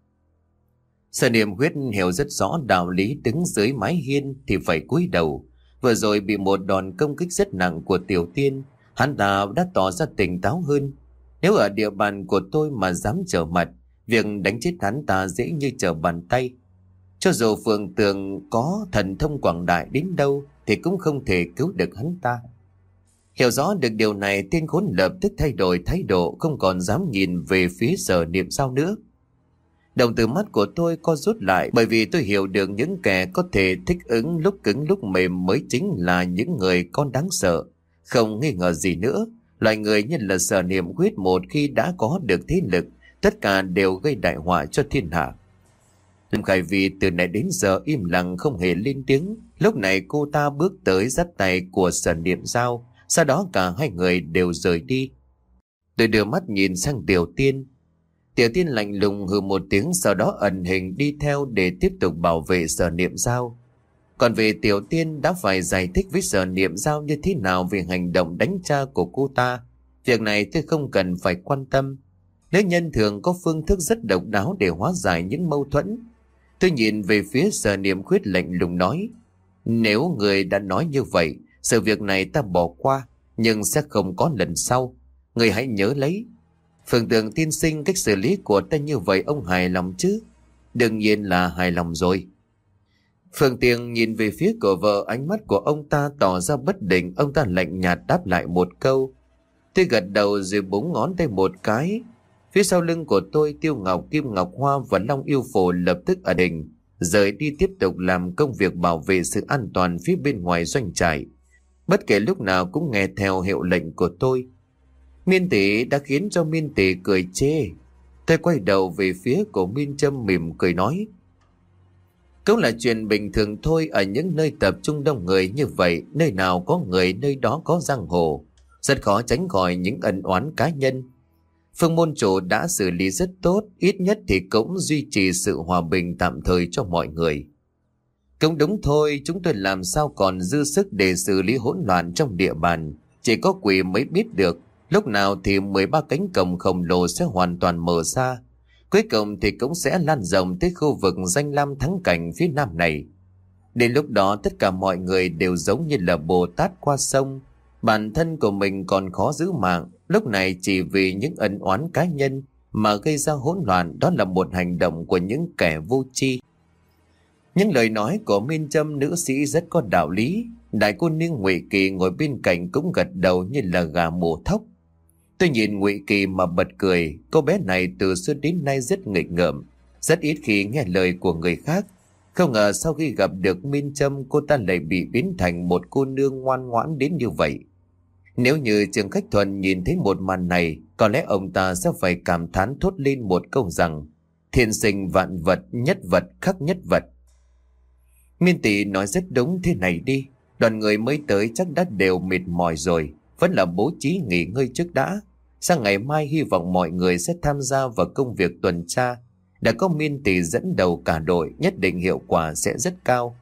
Sở Niệm Khuyết hiểu rất rõ đạo lý, đứng dưới mái hiên thì phải cúi đầu. Vừa rồi bị một đòn công kích rất nặng của Tiểu Tiên, hắn ta đã tỏ ra tỉnh táo hơn. Nếu ở địa bàn của tôi mà dám trở mặt, việc đánh chết hắn ta dễ như trở bàn tay. Cho dù Phượng Tường có thần thông quảng đại đến đâu thì cũng không thể cứu được hắn ta. Hiểu rõ được điều này, tên khốn lập tức thay đổi thái độ, không còn dám nhìn về phía Sở Niệm Giao nữa. Đồng từ mắt của tôi co rút lại, bởi vì tôi hiểu được những kẻ có thể thích ứng lúc cứng lúc mềm mới chính là những người con đáng sợ. Không nghi ngờ gì nữa, loại người như là Sở Niệm Khuyết một khi đã có được thế lực, tất cả đều gây đại họa cho thiên hạ. Lâm Khải Vi từ nãy đến giờ im lặng không hề lên tiếng. Lúc này cô ta bước tới dắt tay của Sở Niệm Giao, sau đó cả hai người đều rời đi. Tôi đưa mắt nhìn sang Tiểu Tiên. Tiểu Tiên lạnh lùng hừ một tiếng, sau đó ẩn hình đi theo để tiếp tục bảo vệ Sở Niệm Giao. Còn về Tiểu Tiên đã phải giải thích với Sở Niệm Giao như thế nào về hành động đánh cha của cô ta. Việc này tôi không cần phải quan tâm. Nữ nhân thường có phương thức rất độc đáo để hóa giải những mâu thuẫn. Tôi nhìn về phía Sở Niệm Khuyết lạnh lùng nói: nếu người đã nói như vậy, sự việc này ta bỏ qua, nhưng sẽ không có lần sau. Người hãy nhớ lấy. Phượng Tường tiên sinh, cách xử lý của ta như vậy ông hài lòng chứ? Đương nhiên là hài lòng rồi. Phượng Tường nhìn về phía của vợ, ánh mắt của ông ta tỏ ra bất định. Ông ta lạnh nhạt đáp lại một câu. Tôi gật đầu rồi búng ngón tay một cái. Phía sau lưng của tôi, Tiêu Ngọc, Kim Ngọc Hoa và Long Yêu Phổ lập tức ở đình, rời đi tiếp tục làm công việc bảo vệ sự an toàn phía bên ngoài doanh trại. Bất kể lúc nào cũng nghe theo hiệu lệnh của tôi. Miên Tỷ đã khiến cho Miên Tỷ cười chê. Tôi quay đầu về phía của Miên Trâm mỉm cười nói: cũng là chuyện bình thường thôi, ở những nơi tập trung đông người như vậy, nơi nào có người nơi đó có giang hồ, rất khó tránh khỏi những ân oán cá nhân. Phương môn chủ đã xử lý rất tốt, ít nhất thì cũng duy trì sự hòa bình tạm thời cho mọi người. Cũng đúng thôi, chúng tôi làm sao còn dư sức để xử lý hỗn loạn trong địa bàn. Chỉ có quỷ mới biết được lúc nào thì mười ba cánh cổng khổng lồ sẽ hoàn toàn mở ra. Cuối cùng thì cũng sẽ lan rộng tới khu vực danh lam thắng cảnh phía nam này. Đến lúc đó tất cả mọi người đều giống như là Bồ Tát qua sông. Bản thân của mình còn khó giữ mạng, lúc này chỉ vì những ân oán cá nhân mà gây ra hỗn loạn, đó là một hành động của những kẻ vô tri. Những lời nói của Minh Trâm nữ sĩ rất có đạo lý. Đại cô nương Ngụy Kỳ ngồi bên cạnh cũng gật đầu như là gà mổ thóc. Tôi nhìn Ngụy Kỳ mà bật cười. Cô bé này từ xưa đến nay rất nghịch ngợm, rất ít khi nghe lời của người khác. Không ngờ sau khi gặp được Minh Trâm, cô ta lại bị biến thành một cô nương ngoan ngoãn đến như vậy. Nếu như Trương Khách Thuần nhìn thấy một màn này, có lẽ ông ta sẽ phải cảm thán thốt lên một câu rằng: thiên sinh vạn vật, nhất vật khắc nhất vật. Miên Tỷ nói rất đúng. Thế này đi, đoàn người mới tới chắc đã đều mệt mỏi rồi, vẫn là bố trí nghỉ ngơi trước đã. Sang ngày mai hy vọng mọi người sẽ tham gia vào công việc tuần tra. Đã có Miên Tỷ dẫn đầu cả đội, nhất định hiệu quả sẽ rất cao.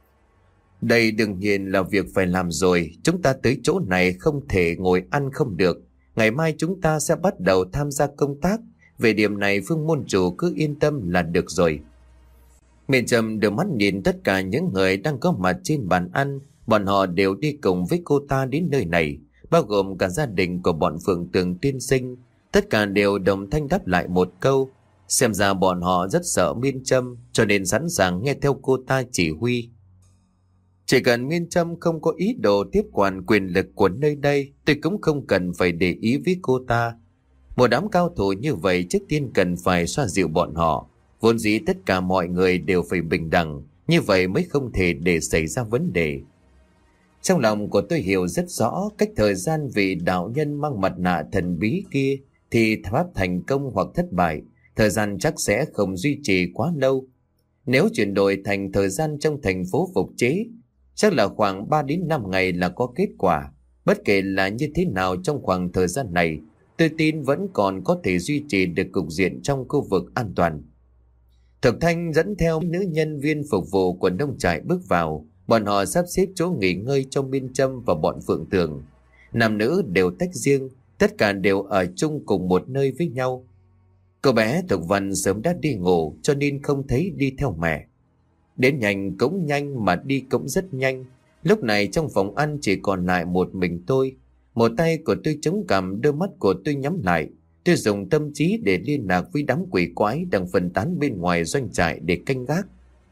Đây đương nhiên là việc phải làm rồi. Chúng ta tới chỗ này không thể ngồi ăn không được. Ngày mai chúng ta sẽ bắt đầu tham gia công tác. Về điểm này Phương môn chủ cứ yên tâm là được rồi. Miền Trầm đưa mắt nhìn tất cả những người đang có mặt trên bàn ăn. Bọn họ đều đi cùng với cô ta đến nơi này, bao gồm cả gia đình của bọn Phượng Tường tiên sinh. Tất cả đều đồng thanh đáp lại một câu. Xem ra bọn họ rất sợ Miên Trâm, cho nên sẵn sàng nghe theo cô ta chỉ huy. Chỉ cần Miên Trâm không có ý đồ tiếp quản quyền lực của nơi đây, tôi cũng không cần phải để ý với cô ta. Một đám cao thủ như vậy trước tiên cần phải xoa dịu bọn họ. Vốn dĩ tất cả mọi người đều phải bình đẳng, như vậy mới không thể để xảy ra vấn đề. Trong lòng của tôi hiểu rất rõ cách thời gian vị đạo nhân mang mặt nạ thần bí kia thì pháp thành công hoặc thất bại, thời gian chắc sẽ không duy trì quá lâu. Nếu chuyển đổi thành thời gian trong thành phố phục chế, Chắc là khoảng ba đến năm ngày là có kết quả. Bất kể là như thế nào trong khoảng thời gian này, tôi tin vẫn còn có thể duy trì được cục diện trong khu vực an toàn. Thục Thanh dẫn theo nữ nhân viên phục vụ của nông trại bước vào. Bọn họ sắp xếp chỗ nghỉ ngơi cho Miên Trâm và bọn Phượng Tường. Nam nữ đều tách riêng, tất cả đều ở chung cùng một nơi với nhau. Cô bé Thục Vân sớm đã đi ngủ cho nên không thấy đi theo mẹ. Đến nhanh cũng nhanh mà đi cũng rất nhanh. Lúc này trong phòng ăn chỉ còn lại một mình tôi. Một tay của tôi chống cằm, đôi mắt của tôi nhắm lại. Tôi dùng tâm trí để liên lạc với đám quỷ quái đang phân tán bên ngoài doanh trại để canh gác.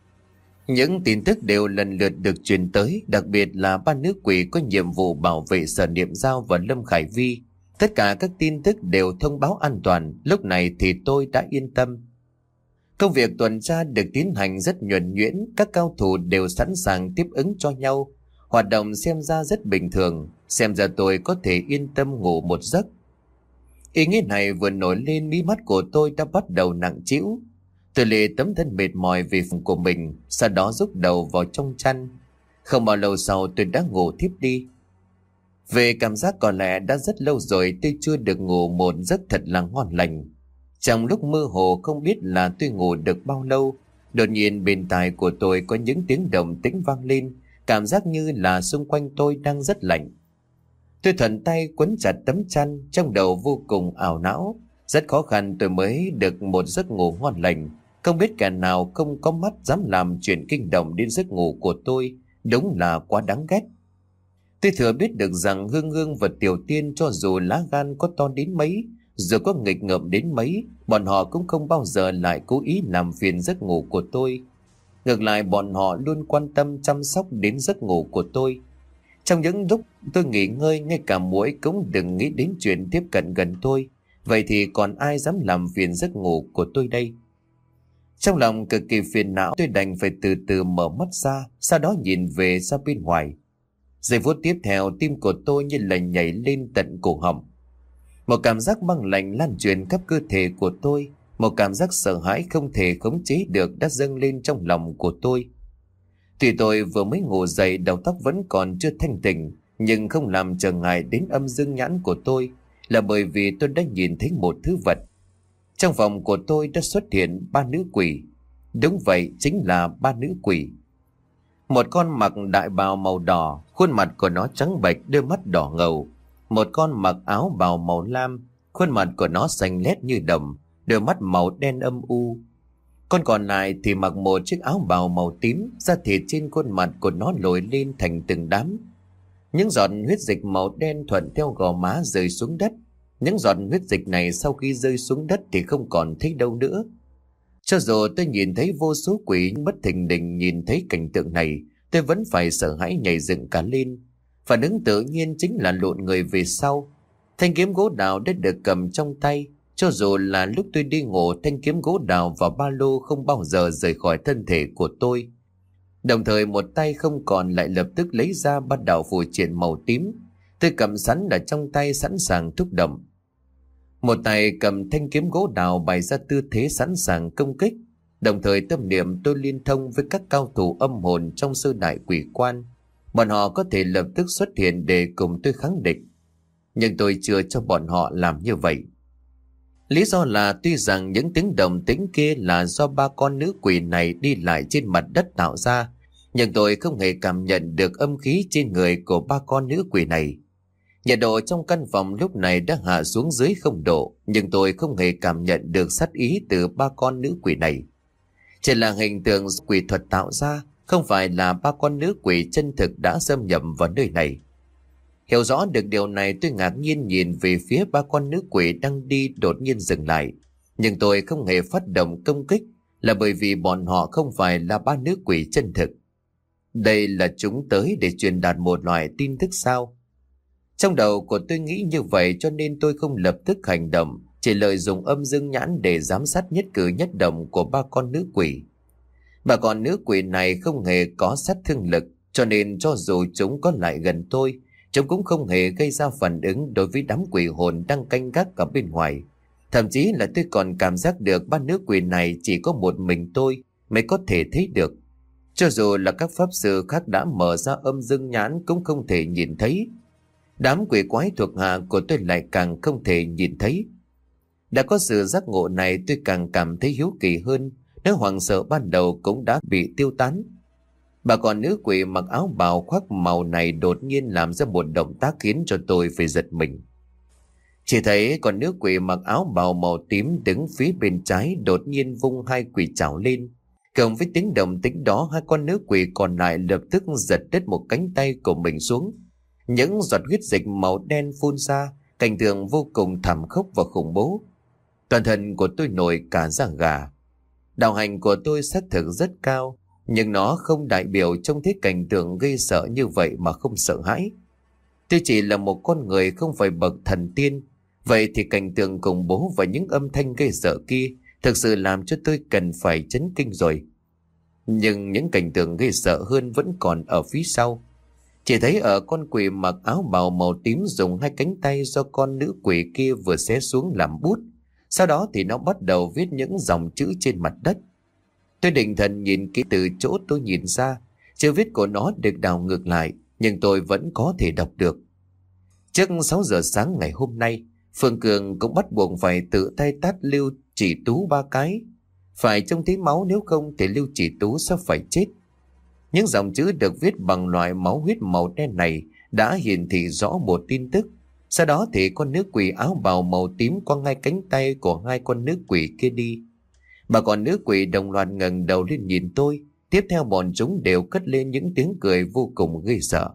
Những tin tức đều lần lượt được truyền tới, đặc biệt là ba nữ quỷ có nhiệm vụ bảo vệ Sở Niệm Giao và Lâm Khải Vi. Tất cả các tin tức đều thông báo an toàn, lúc này thì tôi đã yên tâm. Công việc tuần tra được tiến hành rất nhuần nhuyễn, các cao thủ đều sẵn sàng tiếp ứng cho nhau. Hoạt động xem ra rất bình thường, xem ra tôi có thể yên tâm ngủ một giấc. Ý nghĩ này vừa nổi lên, mí mắt của tôi đã bắt đầu nặng trĩu. Tôi lê tấm thân mệt mỏi về phòng của mình, sau đó rúc đầu vào trong chăn. Không bao lâu sau tôi đã ngủ thiếp đi. Về cảm giác có lẽ đã rất lâu rồi tôi chưa được ngủ một giấc thật là ngon lành. Trong lúc mơ hồ không biết là tôi ngủ được bao lâu, đột nhiên bên tai của tôi có những tiếng động tĩnh vang lên, cảm giác như là xung quanh tôi đang rất lạnh. Tôi thuận tay quấn chặt tấm chăn, trong đầu vô cùng ảo não. Rất khó khăn tôi mới được một giấc ngủ ngon lành. Không biết kẻ nào không có mắt dám làm chuyện kinh động đến giấc ngủ của tôi, đúng là quá đáng ghét. Tôi thừa biết được rằng Hương Hương và Tiểu Tiên cho dù lá gan có to đến mấy, dù có nghịch ngợm đến mấy, bọn họ cũng không bao giờ lại cố ý làm phiền giấc ngủ của tôi. Ngược lại bọn họ luôn quan tâm chăm sóc đến giấc ngủ của tôi. Trong những lúc tôi nghỉ ngơi, ngay cả muỗi cũng đừng nghĩ đến chuyện tiếp cận gần tôi. Vậy thì còn ai dám làm phiền giấc ngủ của tôi đây? Trong lòng cực kỳ phiền não, tôi đành phải từ từ mở mắt ra, sau đó nhìn về ra bên ngoài. Giây phút tiếp theo, tim của tôi như là nhảy lên tận cổ họng. Một cảm giác băng lạnh lan truyền khắp cơ thể của tôi, một cảm giác sợ hãi không thể khống chế được đã dâng lên trong lòng của tôi. Tuy tôi vừa mới ngủ dậy, đầu tóc vẫn còn chưa thanh tỉnh, nhưng không làm trở ngại đến âm dương nhãn của tôi, là bởi vì tôi đã nhìn thấy một thứ vật. Trong phòng của tôi đã xuất hiện ba nữ quỷ. Đúng vậy, chính là ba nữ quỷ. Một con mặc đại bào màu đỏ, khuôn mặt của nó trắng bệch, đôi mắt đỏ ngầu. Một con mặc áo bào màu lam, khuôn mặt của nó xanh lét như đồng, đôi mắt màu đen âm u. Con còn lại thì mặc một chiếc áo bào màu tím, da thịt trên khuôn mặt của nó nổi lên thành từng đám. Những giọt huyết dịch màu đen thuận theo gò má rơi xuống đất. Những giọt huyết dịch này sau khi rơi xuống đất thì không còn thấy đâu nữa. Cho dù tôi nhìn thấy vô số quỷ, bất thình lình nhìn thấy cảnh tượng này, tôi vẫn phải sợ hãi nhảy dựng cả lên. Phản ứng tự nhiên chính là lộn người về sau. Thanh kiếm gỗ đào đã được cầm trong tay. Cho dù là lúc tôi đi ngủ, thanh kiếm gỗ đào và ba lô không bao giờ rời khỏi thân thể của tôi. Đồng thời một tay không còn lại lập tức lấy ra bát đạo phù triện màu tím. Tôi cầm sẵn ở trong tay sẵn sàng thúc động. Một tay cầm thanh kiếm gỗ đào bày ra tư thế sẵn sàng công kích. Đồng thời tâm niệm tôi liên thông với các cao thủ âm hồn trong sơ đại quỷ quan. Bọn họ có thể lập tức xuất hiện để cùng tôi kháng địch. Nhưng tôi chưa cho bọn họ làm như vậy. Lý do là tuy rằng những tiếng động tĩnh kia là do ba con nữ quỷ này đi lại trên mặt đất tạo ra, nhưng tôi không hề cảm nhận được âm khí trên người của ba con nữ quỷ này. Nhiệt độ trong căn phòng lúc này đã hạ xuống dưới không độ, nhưng tôi không hề cảm nhận được sát ý từ ba con nữ quỷ này. Chỉ là hình tượng quỷ thuật tạo ra, không phải là ba con nữ quỷ chân thực đã xâm nhập vào nơi này. Hiểu rõ được điều này, tôi ngạc nhiên nhìn về phía ba con nữ quỷ đang đi đột nhiên dừng lại. Nhưng tôi không hề phát động công kích là bởi vì bọn họ không phải là ba nữ quỷ chân thực. Đây là chúng tới để truyền đạt một loại tin tức sao? Trong đầu của tôi nghĩ như vậy cho nên tôi không lập tức hành động, chỉ lợi dụng âm dương nhãn để giám sát nhất cử nhất động của ba con nữ quỷ. Ba con nữ quỷ này không hề có sát thương lực, cho nên cho dù chúng có lại gần tôi, chúng cũng không hề gây ra phản ứng đối với đám quỷ hồn đang canh gác ở bên ngoài. Thậm chí là tôi còn cảm giác được ba nữ quỷ này chỉ có một mình tôi mới có thể thấy được. Cho dù là các pháp sư khác đã mở ra âm dương nhãn cũng không thể nhìn thấy. Đám quỷ quái thuộc hạ của tôi lại càng không thể nhìn thấy. Đã có sự giác ngộ này, tôi càng cảm thấy hiếu kỳ hơn. Nỗi hoảng sợ ban đầu cũng đã bị tiêu tán. Bà còn nữ quỷ mặc áo bào khoác màu này đột nhiên làm ra một động tác khiến cho tôi phải giật mình. Chỉ thấy con nữ quỷ mặc áo bào màu tím đứng phía bên trái đột nhiên vung hai quỷ chảo lên. Cộng với tiếng động tĩnh đó, hai con nữ quỷ còn lại lập tức giật đứt một cánh tay của mình xuống. Những giọt huyết dịch màu đen phun ra, cảnh tượng vô cùng thảm khốc và khủng bố. Toàn thân của tôi nổi cả da gà. Đạo hành của tôi xác thực rất cao, nhưng nó không đại biểu trông thấy cảnh tượng gây sợ như vậy mà không sợ hãi. Tôi chỉ là một con người, không phải bậc thần tiên. Vậy thì cảnh tượng khủng bố và những âm thanh gây sợ kia thực sự làm cho tôi cần phải chấn kinh rồi. Nhưng những cảnh tượng gây sợ hơn vẫn còn ở phía sau. Chỉ thấy ở con quỷ mặc áo bào màu tím dùng hai cánh tay do con nữ quỷ kia vừa xé xuống làm bút. Sau đó thì nó bắt đầu viết những dòng chữ trên mặt đất. Tôi định thần nhìn kỹ, từ chỗ tôi nhìn ra, chữ viết của nó được đảo ngược lại, nhưng tôi vẫn có thể đọc được. Trước sáu giờ sáng ngày hôm nay, Phương Cường cũng bắt buộc phải tự tay tát Lưu Chỉ Tú ba cái. Phải trông thấy máu, nếu không thì Lưu Chỉ Tú sẽ phải chết. Những dòng chữ được viết bằng loại máu huyết màu đen này đã hiển thị rõ một tin tức. Sau đó thì con nữ quỷ áo bào màu tím qua ngay cánh tay của hai con nữ quỷ kia đi. Bà con nữ quỷ đồng loạt ngẩng đầu lên nhìn tôi. Tiếp theo bọn chúng đều cất lên những tiếng cười vô cùng gây sợ.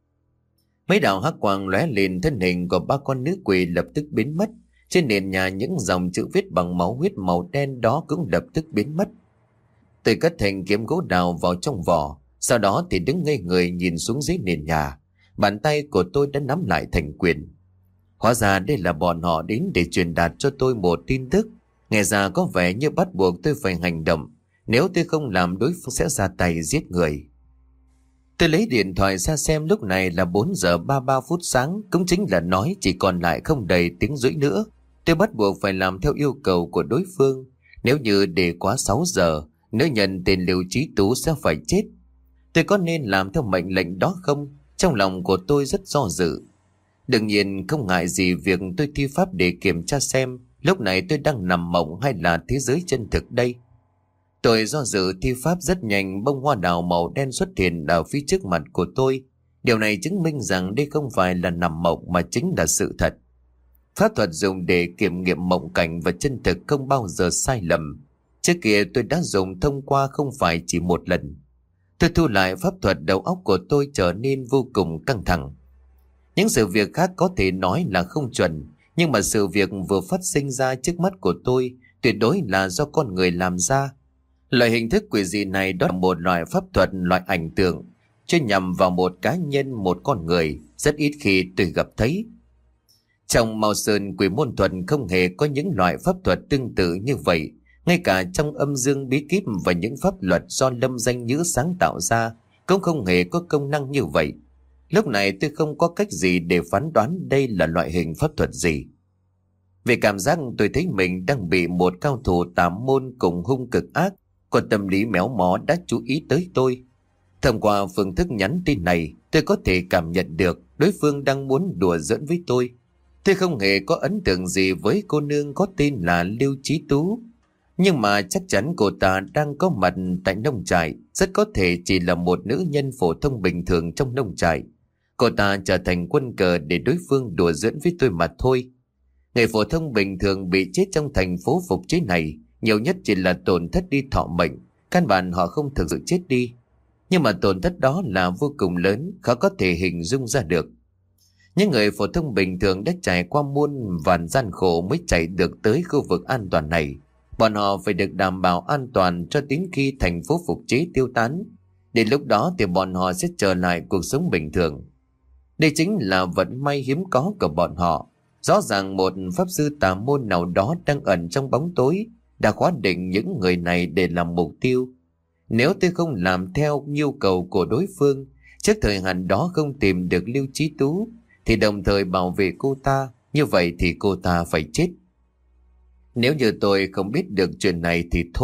Mấy đạo hắc quang lóe lên, thân hình của ba con nữ quỷ lập tức biến mất. Trên nền nhà những dòng chữ viết bằng máu huyết màu đen đó cũng lập tức biến mất. Tôi cất thành kiếm gỗ đào vào trong vỏ, sau đó thì đứng ngây người nhìn xuống dưới nền nhà. Bàn tay của tôi đã nắm lại thành quyền. Hóa ra đây là bọn họ đến để truyền đạt cho tôi một tin tức. Nghe ra có vẻ như bắt buộc tôi phải hành động. Nếu tôi không làm, đối phương sẽ ra tay giết người. Tôi lấy điện thoại ra xem, lúc này là bốn giờ ba mươi ba phút sáng, cũng chính là nói chỉ còn lại không đầy tiếng rưỡi nữa. Tôi bắt buộc phải làm theo yêu cầu của đối phương. Nếu như để quá sáu giờ, nữ nhân tên Lưu Chí Tú sẽ phải chết. Tôi có nên làm theo mệnh lệnh đó không? Trong lòng của tôi rất do dự. Đương nhiên không ngại gì việc tôi thi pháp để kiểm tra xem lúc này tôi đang nằm mộng hay là thế giới chân thực đây. Tôi do dự thi pháp, rất nhanh bông hoa đào màu đen xuất hiện ở phía trước mặt của tôi. Điều này chứng minh rằng đây không phải là nằm mộng mà chính là sự thật. Pháp thuật dùng để kiểm nghiệm mộng cảnh và chân thực không bao giờ sai lầm. Trước kia tôi đã dùng thông qua không phải chỉ một lần. Tôi thu lại pháp thuật, đầu óc của tôi trở nên vô cùng căng thẳng. Những sự việc khác có thể nói là không chuẩn, nhưng mà sự việc vừa phát sinh ra trước mắt của tôi tuyệt đối là do con người làm ra. Loại hình thức quỷ dị này đó là một loại pháp thuật, loại ảnh tượng, chuyên nhằm vào một cá nhân, một con người, rất ít khi tôi gặp thấy. Trong Mao Sơn Quỷ Môn Thuật không hề có những loại pháp thuật tương tự như vậy. Ngay cả trong âm dương bí kíp và những pháp luật do Lâm Danh Nhữ sáng tạo ra cũng không hề có công năng như vậy. Lúc này tôi không có cách gì để phán đoán đây là loại hình pháp thuật gì. Về cảm giác, tôi thấy mình đang bị một cao thủ tà môn cùng hung cực ác, có tâm lý méo mó đã chú ý tới tôi. Thông qua phương thức nhắn tin này, tôi có thể cảm nhận được đối phương đang muốn đùa giỡn với tôi. Tôi không hề có ấn tượng gì với cô nương có tên là Lưu Chí Tú. Nhưng mà chắc chắn cô ta đang có mặt tại nông trại, rất có thể chỉ là một nữ nhân phổ thông bình thường trong nông trại. Cô ta trở thành quân cờ để đối phương đùa giỡn với tôi mà thôi. Người phổ thông bình thường bị chết trong thành phố phục chế này nhiều nhất chỉ là tổn thất đi thọ mệnh, căn bản họ không thực sự chết đi. Nhưng mà tổn thất đó là vô cùng lớn, khó có thể hình dung ra được. Những người phổ thông bình thường đã trải qua muôn vàn gian khổ mới chạy được tới khu vực an toàn này. Bọn họ phải được đảm bảo an toàn cho đến khi thành phố phục chế tiêu tán. Đến lúc đó thì bọn họ sẽ trở lại cuộc sống bình thường. Đây chính là vận may hiếm có của bọn họ. Rõ ràng một pháp sư tà môn nào đó đang ẩn trong bóng tối đã khóa định những người này để làm mục tiêu. Nếu tôi không làm theo nhu cầu của đối phương, trước thời hạn đó không tìm được Lưu Chí Tú, thì đồng thời bảo vệ cô ta, như vậy thì cô ta phải chết. Nếu như tôi không biết được chuyện này thì thôi,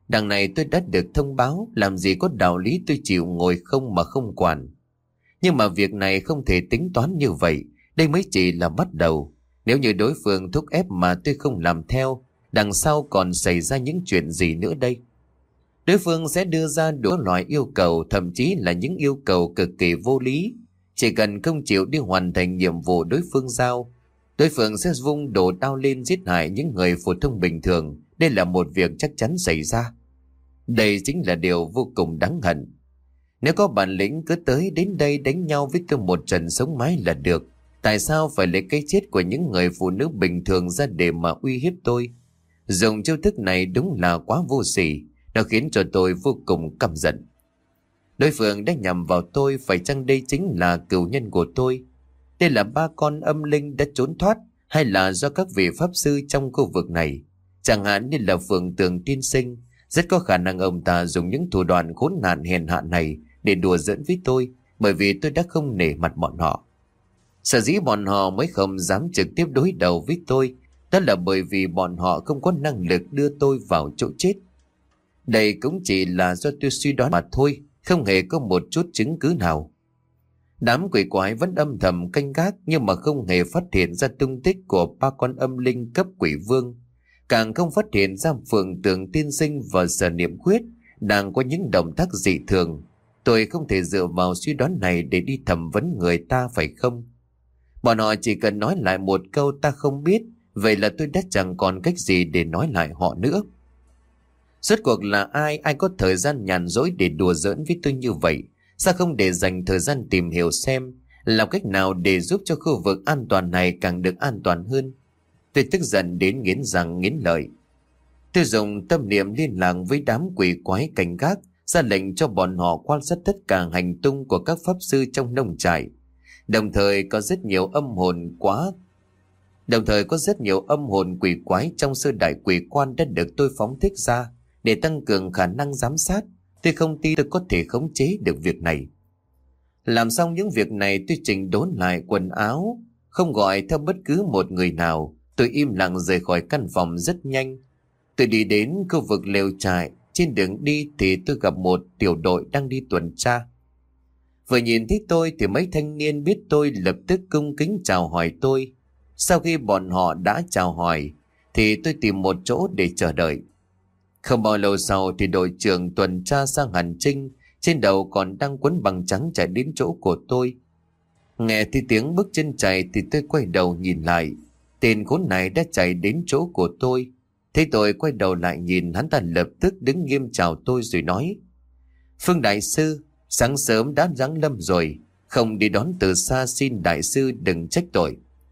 Đằng này tôi đã được thông báo, làm gì có đạo lý tôi chịu ngồi không mà không quản. Nhưng mà việc này không thể tính toán như vậy, đây mới chỉ là bắt đầu. Nếu như đối phương thúc ép mà tôi không làm theo, đằng sau còn xảy ra những chuyện gì nữa đây? Đối phương sẽ đưa ra đủ loại yêu cầu, thậm chí là những yêu cầu cực kỳ vô lý. Chỉ cần không chịu đi hoàn thành nhiệm vụ đối phương giao, đối phương sẽ vung đồ đao lên giết hại những người phổ thông bình thường. Đây là một việc chắc chắn xảy ra. Đây chính là điều vô cùng đáng hận. Nếu có bản lĩnh cứ tới đến đây đánh nhau với tôi một trận sống mái là được. Tại sao phải lấy cái chết của những người phụ nữ bình thường ra để mà uy hiếp tôi? Dùng chiêu thức này đúng là quá vô sỉ. Nó khiến cho tôi vô cùng căm giận. Đối phương đã nhằm vào tôi, phải chăng đây chính là cừu nhân của tôi? Đây là ba con âm linh đã trốn thoát, hay là do các vị pháp sư trong khu vực này? Chẳng hạn như là Phượng Tường Tiên Sinh, rất có khả năng ông ta dùng những thủ đoạn khốn nạn hèn hạ này để đùa giỡn với tôi, bởi vì tôi đã không nể mặt bọn họ. Sở dĩ bọn họ mới không dám trực tiếp đối đầu với tôi, đó là bởi vì bọn họ không có năng lực đưa tôi vào chỗ chết. Đây cũng chỉ là do tôi suy đoán mà thôi, không hề có một chút chứng cứ nào. Đám quỷ quái vẫn âm thầm canh gác, nhưng mà không hề phát hiện ra tung tích của ba con âm linh cấp quỷ vương. Càng không phát hiện ra Phượng Tường Tiên Sinh và Sở Niệm Khuyết đang có những động tác dị thường. Tôi không thể dựa vào suy đoán này để đi thẩm vấn người ta, phải không? Bọn họ chỉ cần nói lại một câu ta không biết, vậy là tôi đã chẳng còn cách gì để nói lại họ nữa. Rốt cuộc là ai, ai có thời gian nhàn rỗi để đùa giỡn với tôi như vậy? Sao không để dành thời gian tìm hiểu xem làm cách nào để giúp cho khu vực an toàn này càng được an toàn hơn? Tôi tức giận đến nghiến răng nghiến lợi. Tôi dùng tâm niệm liên lạc với đám quỷ quái cảnh gác, ra lệnh cho bọn họ quan sát tất cả hành tung của các pháp sư trong nông trại. Đồng thời có rất nhiều âm hồn quá Đồng thời có rất nhiều âm hồn quỷ quái trong sơ đại quỷ quan đã được tôi phóng thích ra để tăng cường khả năng giám sát. Tôi không tin tôi có thể khống chế được việc này. Làm xong những việc này, tôi chỉnh đốn lại quần áo, không gọi theo bất cứ một người nào. Tôi im lặng rời khỏi căn phòng rất nhanh. Tôi đi đến khu vực lều trại. Trên đường đi thì tôi gặp một tiểu đội đang đi tuần tra. Vừa nhìn thấy tôi thì mấy thanh niên biết tôi lập tức cung kính chào hỏi tôi. Sau khi bọn họ đã chào hỏi thì tôi tìm một chỗ để chờ đợi. Không bao lâu sau thì đội trưởng tuần tra sang hành trinh, trên đầu còn đang quấn bằng trắng chạy đến chỗ của tôi. Nghe thấy tiếng bước chân chạy thì tôi quay đầu nhìn lại. Tên khốn này đã chạy đến chỗ của tôi. Thấy tôi quay đầu lại nhìn, hắn ta lập tức đứng nghiêm chào tôi rồi nói: Phương đại sư, sáng sớm đã giáng lâm rồi, không đi đón từ xa, xin đại sư đừng trách tội.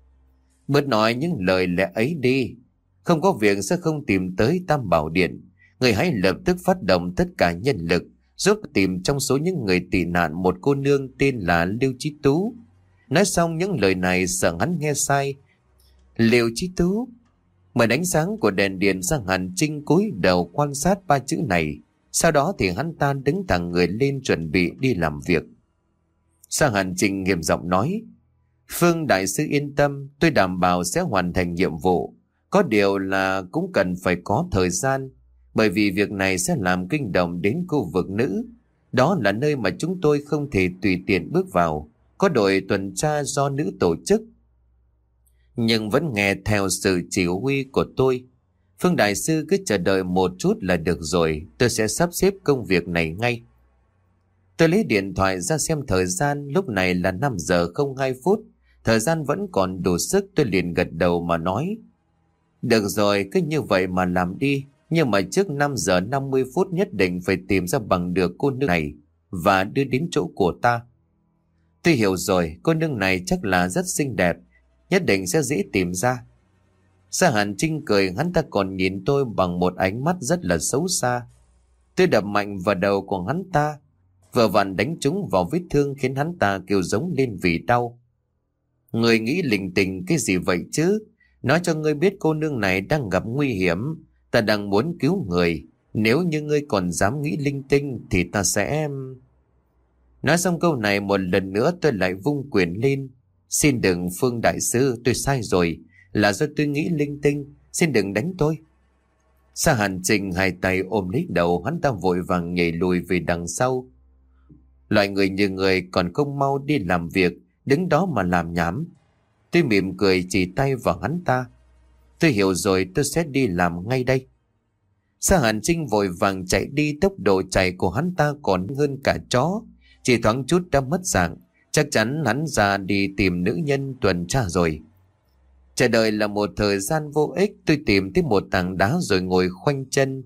Bớt nói những lời lẽ ấy đi, không có việc sẽ không tìm tới Tam Bảo Điện. Người hãy lập tức phát động tất cả nhân lực giúp tìm trong số những người tị nạn một cô nương tên là Lưu Chí Tú. Nói xong những lời này sợ hắn nghe sai. Lưu Chí Tú. Mời ánh sáng của đèn điện sang hành trinh cúi đầu quan sát ba chữ này. Sau đó thì hắn ta đứng thẳng người lên chuẩn bị đi làm việc. Sang hành trinh nghiêm giọng nói: Phương đại sư yên tâm, tôi đảm bảo sẽ hoàn thành nhiệm vụ. Có điều là cũng cần phải có thời gian, bởi vì việc này sẽ làm kinh động đến khu vực nữ. Đó là nơi mà chúng tôi không thể tùy tiện bước vào. Có đội tuần tra do nữ tổ chức, nhưng vẫn nghe theo sự chỉ huy của tôi. Phương đại sư cứ chờ đợi một chút là được rồi, tôi sẽ sắp xếp công việc này ngay. Tôi lấy điện thoại ra xem thời gian, lúc này là năm giờ không hai phút. Thời gian vẫn còn đủ sức, tôi liền gật đầu mà nói: Được rồi, cứ như vậy mà làm đi. Nhưng mà trước năm giờ năm mươi phút nhất định phải tìm ra bằng được cô nương này và đưa đến chỗ của ta. Tôi hiểu rồi, cô nương này chắc là rất xinh đẹp, nhất định sẽ dễ tìm ra. Sa Hàn Trinh cười, hắn ta còn nhìn tôi bằng một ánh mắt rất là xấu xa. Tôi đập mạnh vào đầu của hắn ta, vừa vặn đánh trúng vào vết thương khiến hắn ta kêu giống lên vì đau. Người nghĩ linh tinh cái gì vậy chứ? Nói cho ngươi biết cô nương này đang gặp nguy hiểm, ta đang muốn cứu người. Nếu như ngươi còn dám nghĩ linh tinh thì ta sẽ... Nói xong câu này một lần nữa tôi lại vung quyền lên. Xin đừng, Phương đại sư, tôi sai rồi, là do tôi nghĩ linh tinh, xin đừng đánh tôi. Sa Hàn Trinh hai tay ôm lấy đầu, hắn ta vội vàng nhảy lùi về đằng sau. Loại người như người còn không mau đi làm việc, đứng đó mà làm nhảm. Tôi mỉm cười chỉ tay vào hắn ta. Tôi hiểu rồi, tôi sẽ đi làm ngay đây. Sa Hàn Trinh vội vàng chạy đi, tốc độ chạy của hắn ta còn hơn cả chó. Chỉ thoáng chút đã mất dạng, chắc chắn hắn ra đi tìm nữ nhân tuần tra rồi. Chờ đợi là một thời gian vô ích. Tôi tìm thấy một tảng đá rồi ngồi khoanh chân.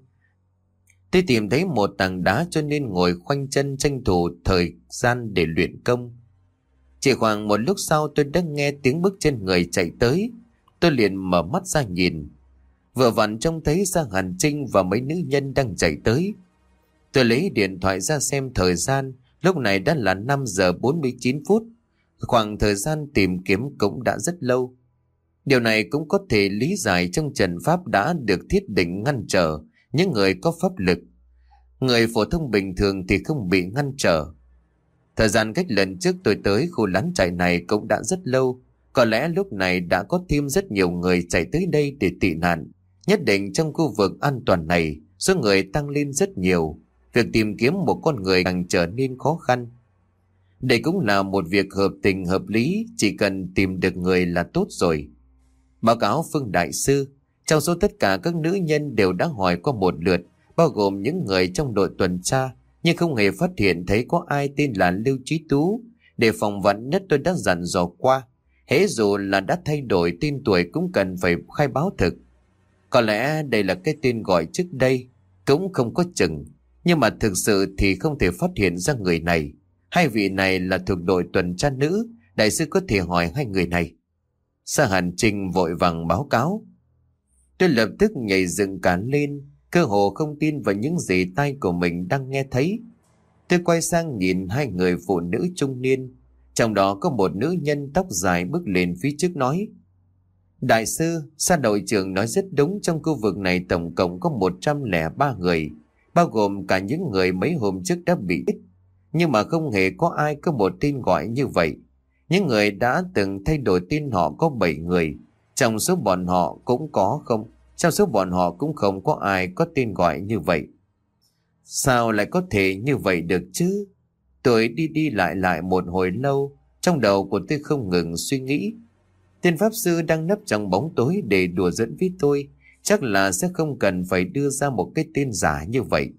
Tôi tìm thấy một tảng đá cho nên ngồi khoanh chân tranh thủ thời gian để luyện công. Chỉ khoảng một lúc sau tôi đã nghe tiếng bước chân người chạy tới. Tôi liền mở mắt ra nhìn. Vừa vặn trông thấy Sa Hàn Trinh và mấy nữ nhân đang chạy tới. Tôi lấy điện thoại ra xem thời gian. Lúc này đã là năm giờ bốn mươi chín phút. Khoảng thời gian tìm kiếm cũng đã rất lâu. Điều này cũng có thể lý giải trong trận pháp đã được thiết định ngăn trở những người có pháp lực. Người phổ thông bình thường thì không bị ngăn trở. Thời gian cách lần trước tôi tới khu lán trại này cũng đã rất lâu. Có lẽ lúc này đã có thêm rất nhiều người chạy tới đây để tị nạn. Nhất định trong khu vực an toàn này, số người tăng lên rất nhiều. Việc tìm kiếm một con người càng trở nên khó khăn. Đây cũng là một việc hợp tình hợp lý, chỉ cần tìm được người là tốt rồi. Báo cáo Phương Đại Sư, trong số tất cả các nữ nhân đều đã hỏi qua một lượt, bao gồm những người trong đội tuần tra, nhưng không hề phát hiện thấy có ai tên là Lưu Chí Tú. Để phòng vắn nhất tôi đã dặn dò qua, hễ dù là đã thay đổi tên tuổi cũng cần phải khai báo thực. Có lẽ đây là cái tên gọi trước đây, cũng không có chừng, nhưng mà thực sự thì không thể phát hiện ra người này. Hai vị này là thuộc đội tuần tra nữ, đại sư có thể hỏi hai người này. Sa Hàn Trinh vội vàng báo cáo. Tôi lập tức nhảy dựng cả lên, cơ hồ không tin vào những gì tai của mình đang nghe thấy. Tôi quay sang nhìn hai người phụ nữ trung niên, trong đó có một nữ nhân tóc dài bước lên phía trước nói: Đại sư, Sa đội trưởng nói rất đúng, trong khu vực này tổng cộng có một trăm lẻ ba người, bao gồm cả những người mấy hôm trước đã bị ít. Nhưng mà không hề có ai có một tên gọi như vậy. Những người đã từng thay đổi tên họ có bảy người. Trong số bọn họ cũng có không Trong số bọn họ cũng không có ai có tên gọi như vậy. Sao lại có thể như vậy được chứ? Tôi đi đi lại lại một hồi lâu, trong đầu của tôi không ngừng suy nghĩ. Tên pháp sư đang nấp trong bóng tối để đùa giỡn với tôi, chắc là sẽ không cần phải đưa ra một cái tên giả như vậy.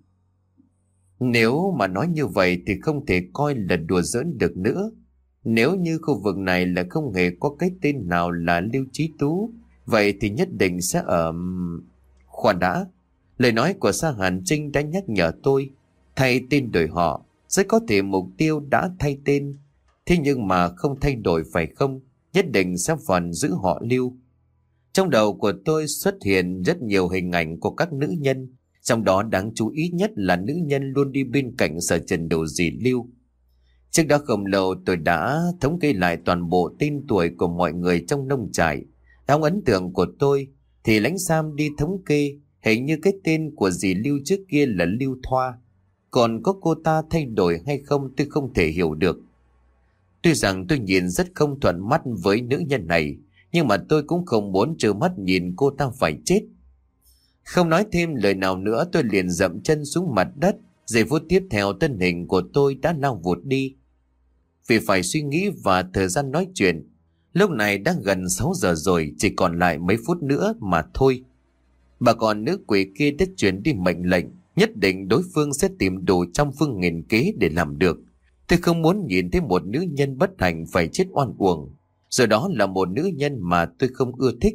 Nếu mà nói như vậy thì không thể coi là đùa giỡn được nữa. Nếu như khu vực này là không hề có cái tên nào là Lưu Chí Tú, vậy thì nhất định sẽ ở... Khoan đã, lời nói của Sa Hàn Trinh đã nhắc nhở tôi. Thay tên đổi họ, rất có thể mục tiêu đã thay tên. Thế nhưng mà không thay đổi phải không? Nhất định sẽ phần giữ họ Lưu. Trong đầu của tôi xuất hiện rất nhiều hình ảnh của các nữ nhân. Trong đó đáng chú ý nhất là nữ nhân luôn đi bên cạnh Sở Trần Đầu Dì Lưu. Trước đó không lâu tôi đã thống kê lại toàn bộ tên tuổi của mọi người trong nông trại. Trong ấn tượng của tôi thì Lãnh Sam đi thống kê, hình như cái tên của dì Lưu trước kia là Lưu Thoa. Còn có cô ta thay đổi hay không tôi không thể hiểu được. Tuy rằng tôi nhìn rất không thuận mắt với nữ nhân này, nhưng mà tôi cũng không muốn trơ mắt nhìn cô ta phải chết. Không nói thêm lời nào nữa, tôi liền dậm chân xuống mặt đất. Giây phút tiếp theo thân hình của tôi đã lao vụt đi. Vì phải suy nghĩ và thời gian nói chuyện, lúc này đã gần sáu giờ rồi, chỉ còn lại mấy phút nữa mà thôi. Bà con nữ quỷ kia đã truyền đi mệnh lệnh, nhất định đối phương sẽ tìm đủ trăm phương nghìn kế để làm được. Tôi không muốn nhìn thấy một nữ nhân bất hạnh phải chết oan uổng, rồi đó là một nữ nhân mà tôi không ưa thích.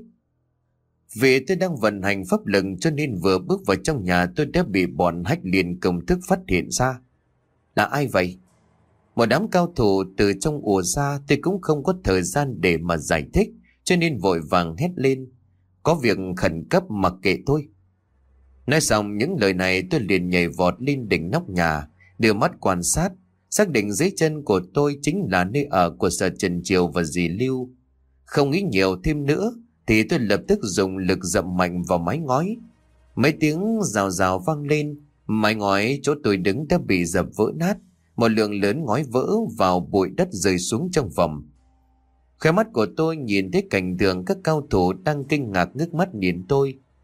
Vì tôi đang vận hành pháp lực cho nên vừa bước vào trong nhà tôi đã bị bọn Hách Liên công thức phát hiện ra. Là ai vậy? Một đám cao thủ từ trong ùa ra, tôi cũng không có thời gian để mà giải thích, cho nên vội vàng hét lên: Có việc khẩn cấp mặc kệ tôi. Nói xong những lời này tôi liền nhảy vọt lên đỉnh nóc nhà, đưa mắt quan sát, xác định dưới chân của tôi chính là nơi ở của Sở Trần Triều và dì Lưu. Không nghĩ nhiều thêm nữa thì tôi lập tức dùng lực dậm mạnh vào mái ngói. Mấy tiếng rào rào vang lên, mái ngói chỗ tôi đứng đã bị dập vỡ nát, một lượng lớn ngói vỡ vào bụi đất rơi xuống trong phòng. Khóe mắt của tôi nhìn thấy cảnh tượng các cao thủ đang kinh ngạc ngước mắt nhìn tôi.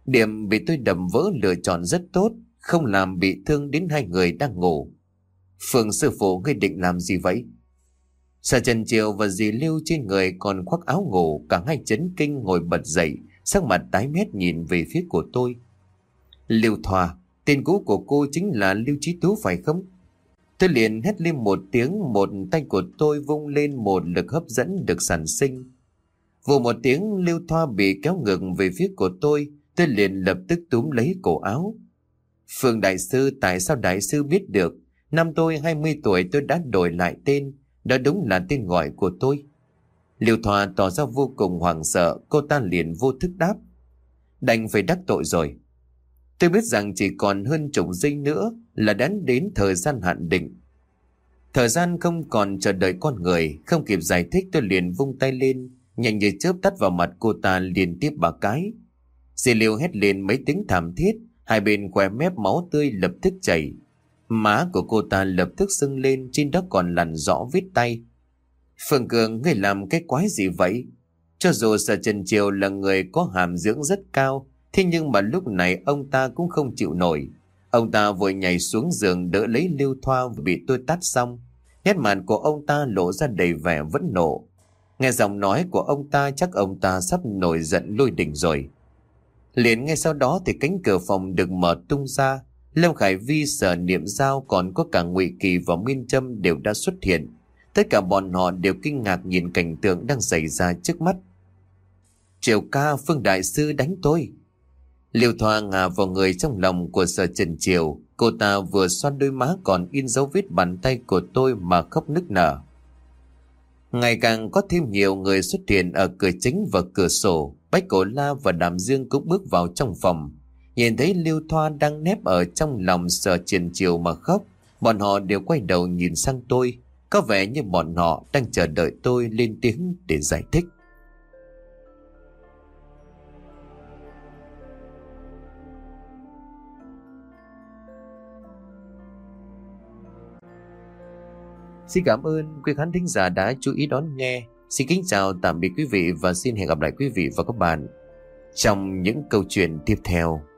Điểm bị tôi đập vỡ lựa chọn rất tốt, không làm bị thương đến hai người đang ngủ. Phương sư phụ, ngươi định làm gì vậy? Sở Trần Triều và dì Lưu trên người còn khoác áo ngủ, cả hai chấn kinh ngồi bật dậy, sắc mặt tái mét nhìn về phía của tôi. Lưu Thoa, tên cũ của cô chính là Lưu Chí Tú phải không? Tôi liền hét lên một tiếng, một tay của tôi vung lên, một lực hấp dẫn được sản sinh. Vù một tiếng, Lưu Thoa bị kéo ngược về phía của tôi, tôi liền lập tức túm lấy cổ áo. Phương đại sư, tại sao đại sư biết được? Năm tôi hai mươi tuổi tôi đã đổi lại tên, đó đúng là tên gọi của tôi. Lưu Thoa tỏ ra vô cùng hoảng sợ, cô ta liền vô thức đáp. Đành phải đắc tội rồi. Tôi biết rằng chỉ còn hơn chục giây nữa là đã đến thời gian hạn định. Thời gian không còn chờ đợi con người, không kịp giải thích tôi liền vung tay lên, nhanh như chớp tát vào mặt cô ta liên tiếp ba cái. Dì Liêu hét lên mấy tiếng thảm thiết, hai bên khóe mép máu tươi lập tức chảy. Má của cô ta lập tức sưng lên, trên đó còn lằn rõ vết tay. Phương Cường, ngươi làm cái quái gì vậy? Cho dù Sở Trần Triều là người có hàm dưỡng rất cao, thế nhưng mà lúc này ông ta cũng không chịu nổi. Ông ta vội nhảy xuống giường đỡ lấy Lưu Thoa bị tôi tát xong. Nét mặt của ông ta lộ ra đầy vẻ vẫn nộ. Nghe giọng nói của ông ta chắc ông ta sắp nổi giận lôi đình rồi. Liền ngay sau đó thì cánh cửa phòng được mở tung ra. Lâm Khải Vi, Sở Niệm Giao, còn có cả Ngụy Kỳ và Miên Trâm đều đã xuất hiện. Tất cả bọn họ đều kinh ngạc nhìn cảnh tượng đang xảy ra trước mắt. Triều ca, Phương đại sư đánh tôi. Liêu Thoa ngả vào người trong lòng của Sở Trần Triều. Cô ta vừa xoăn đôi má còn in dấu vết bàn tay của tôi mà khóc nức nở. Ngày càng có thêm nhiều người xuất hiện ở cửa chính và cửa sổ. Bách Cổ La và Đàm Dương cũng bước vào trong phòng. Nhìn thấy Liêu Thoa đang nép ở trong lòng Sở Trần Triều mà khóc, bọn họ đều quay đầu nhìn sang tôi. Có vẻ như bọn họ đang chờ đợi tôi lên tiếng để giải thích. Xin cảm ơn quý khán thính giả đã chú ý đón nghe. Xin kính chào tạm biệt quý vị và xin hẹn gặp lại quý vị và các bạn trong những câu chuyện tiếp theo.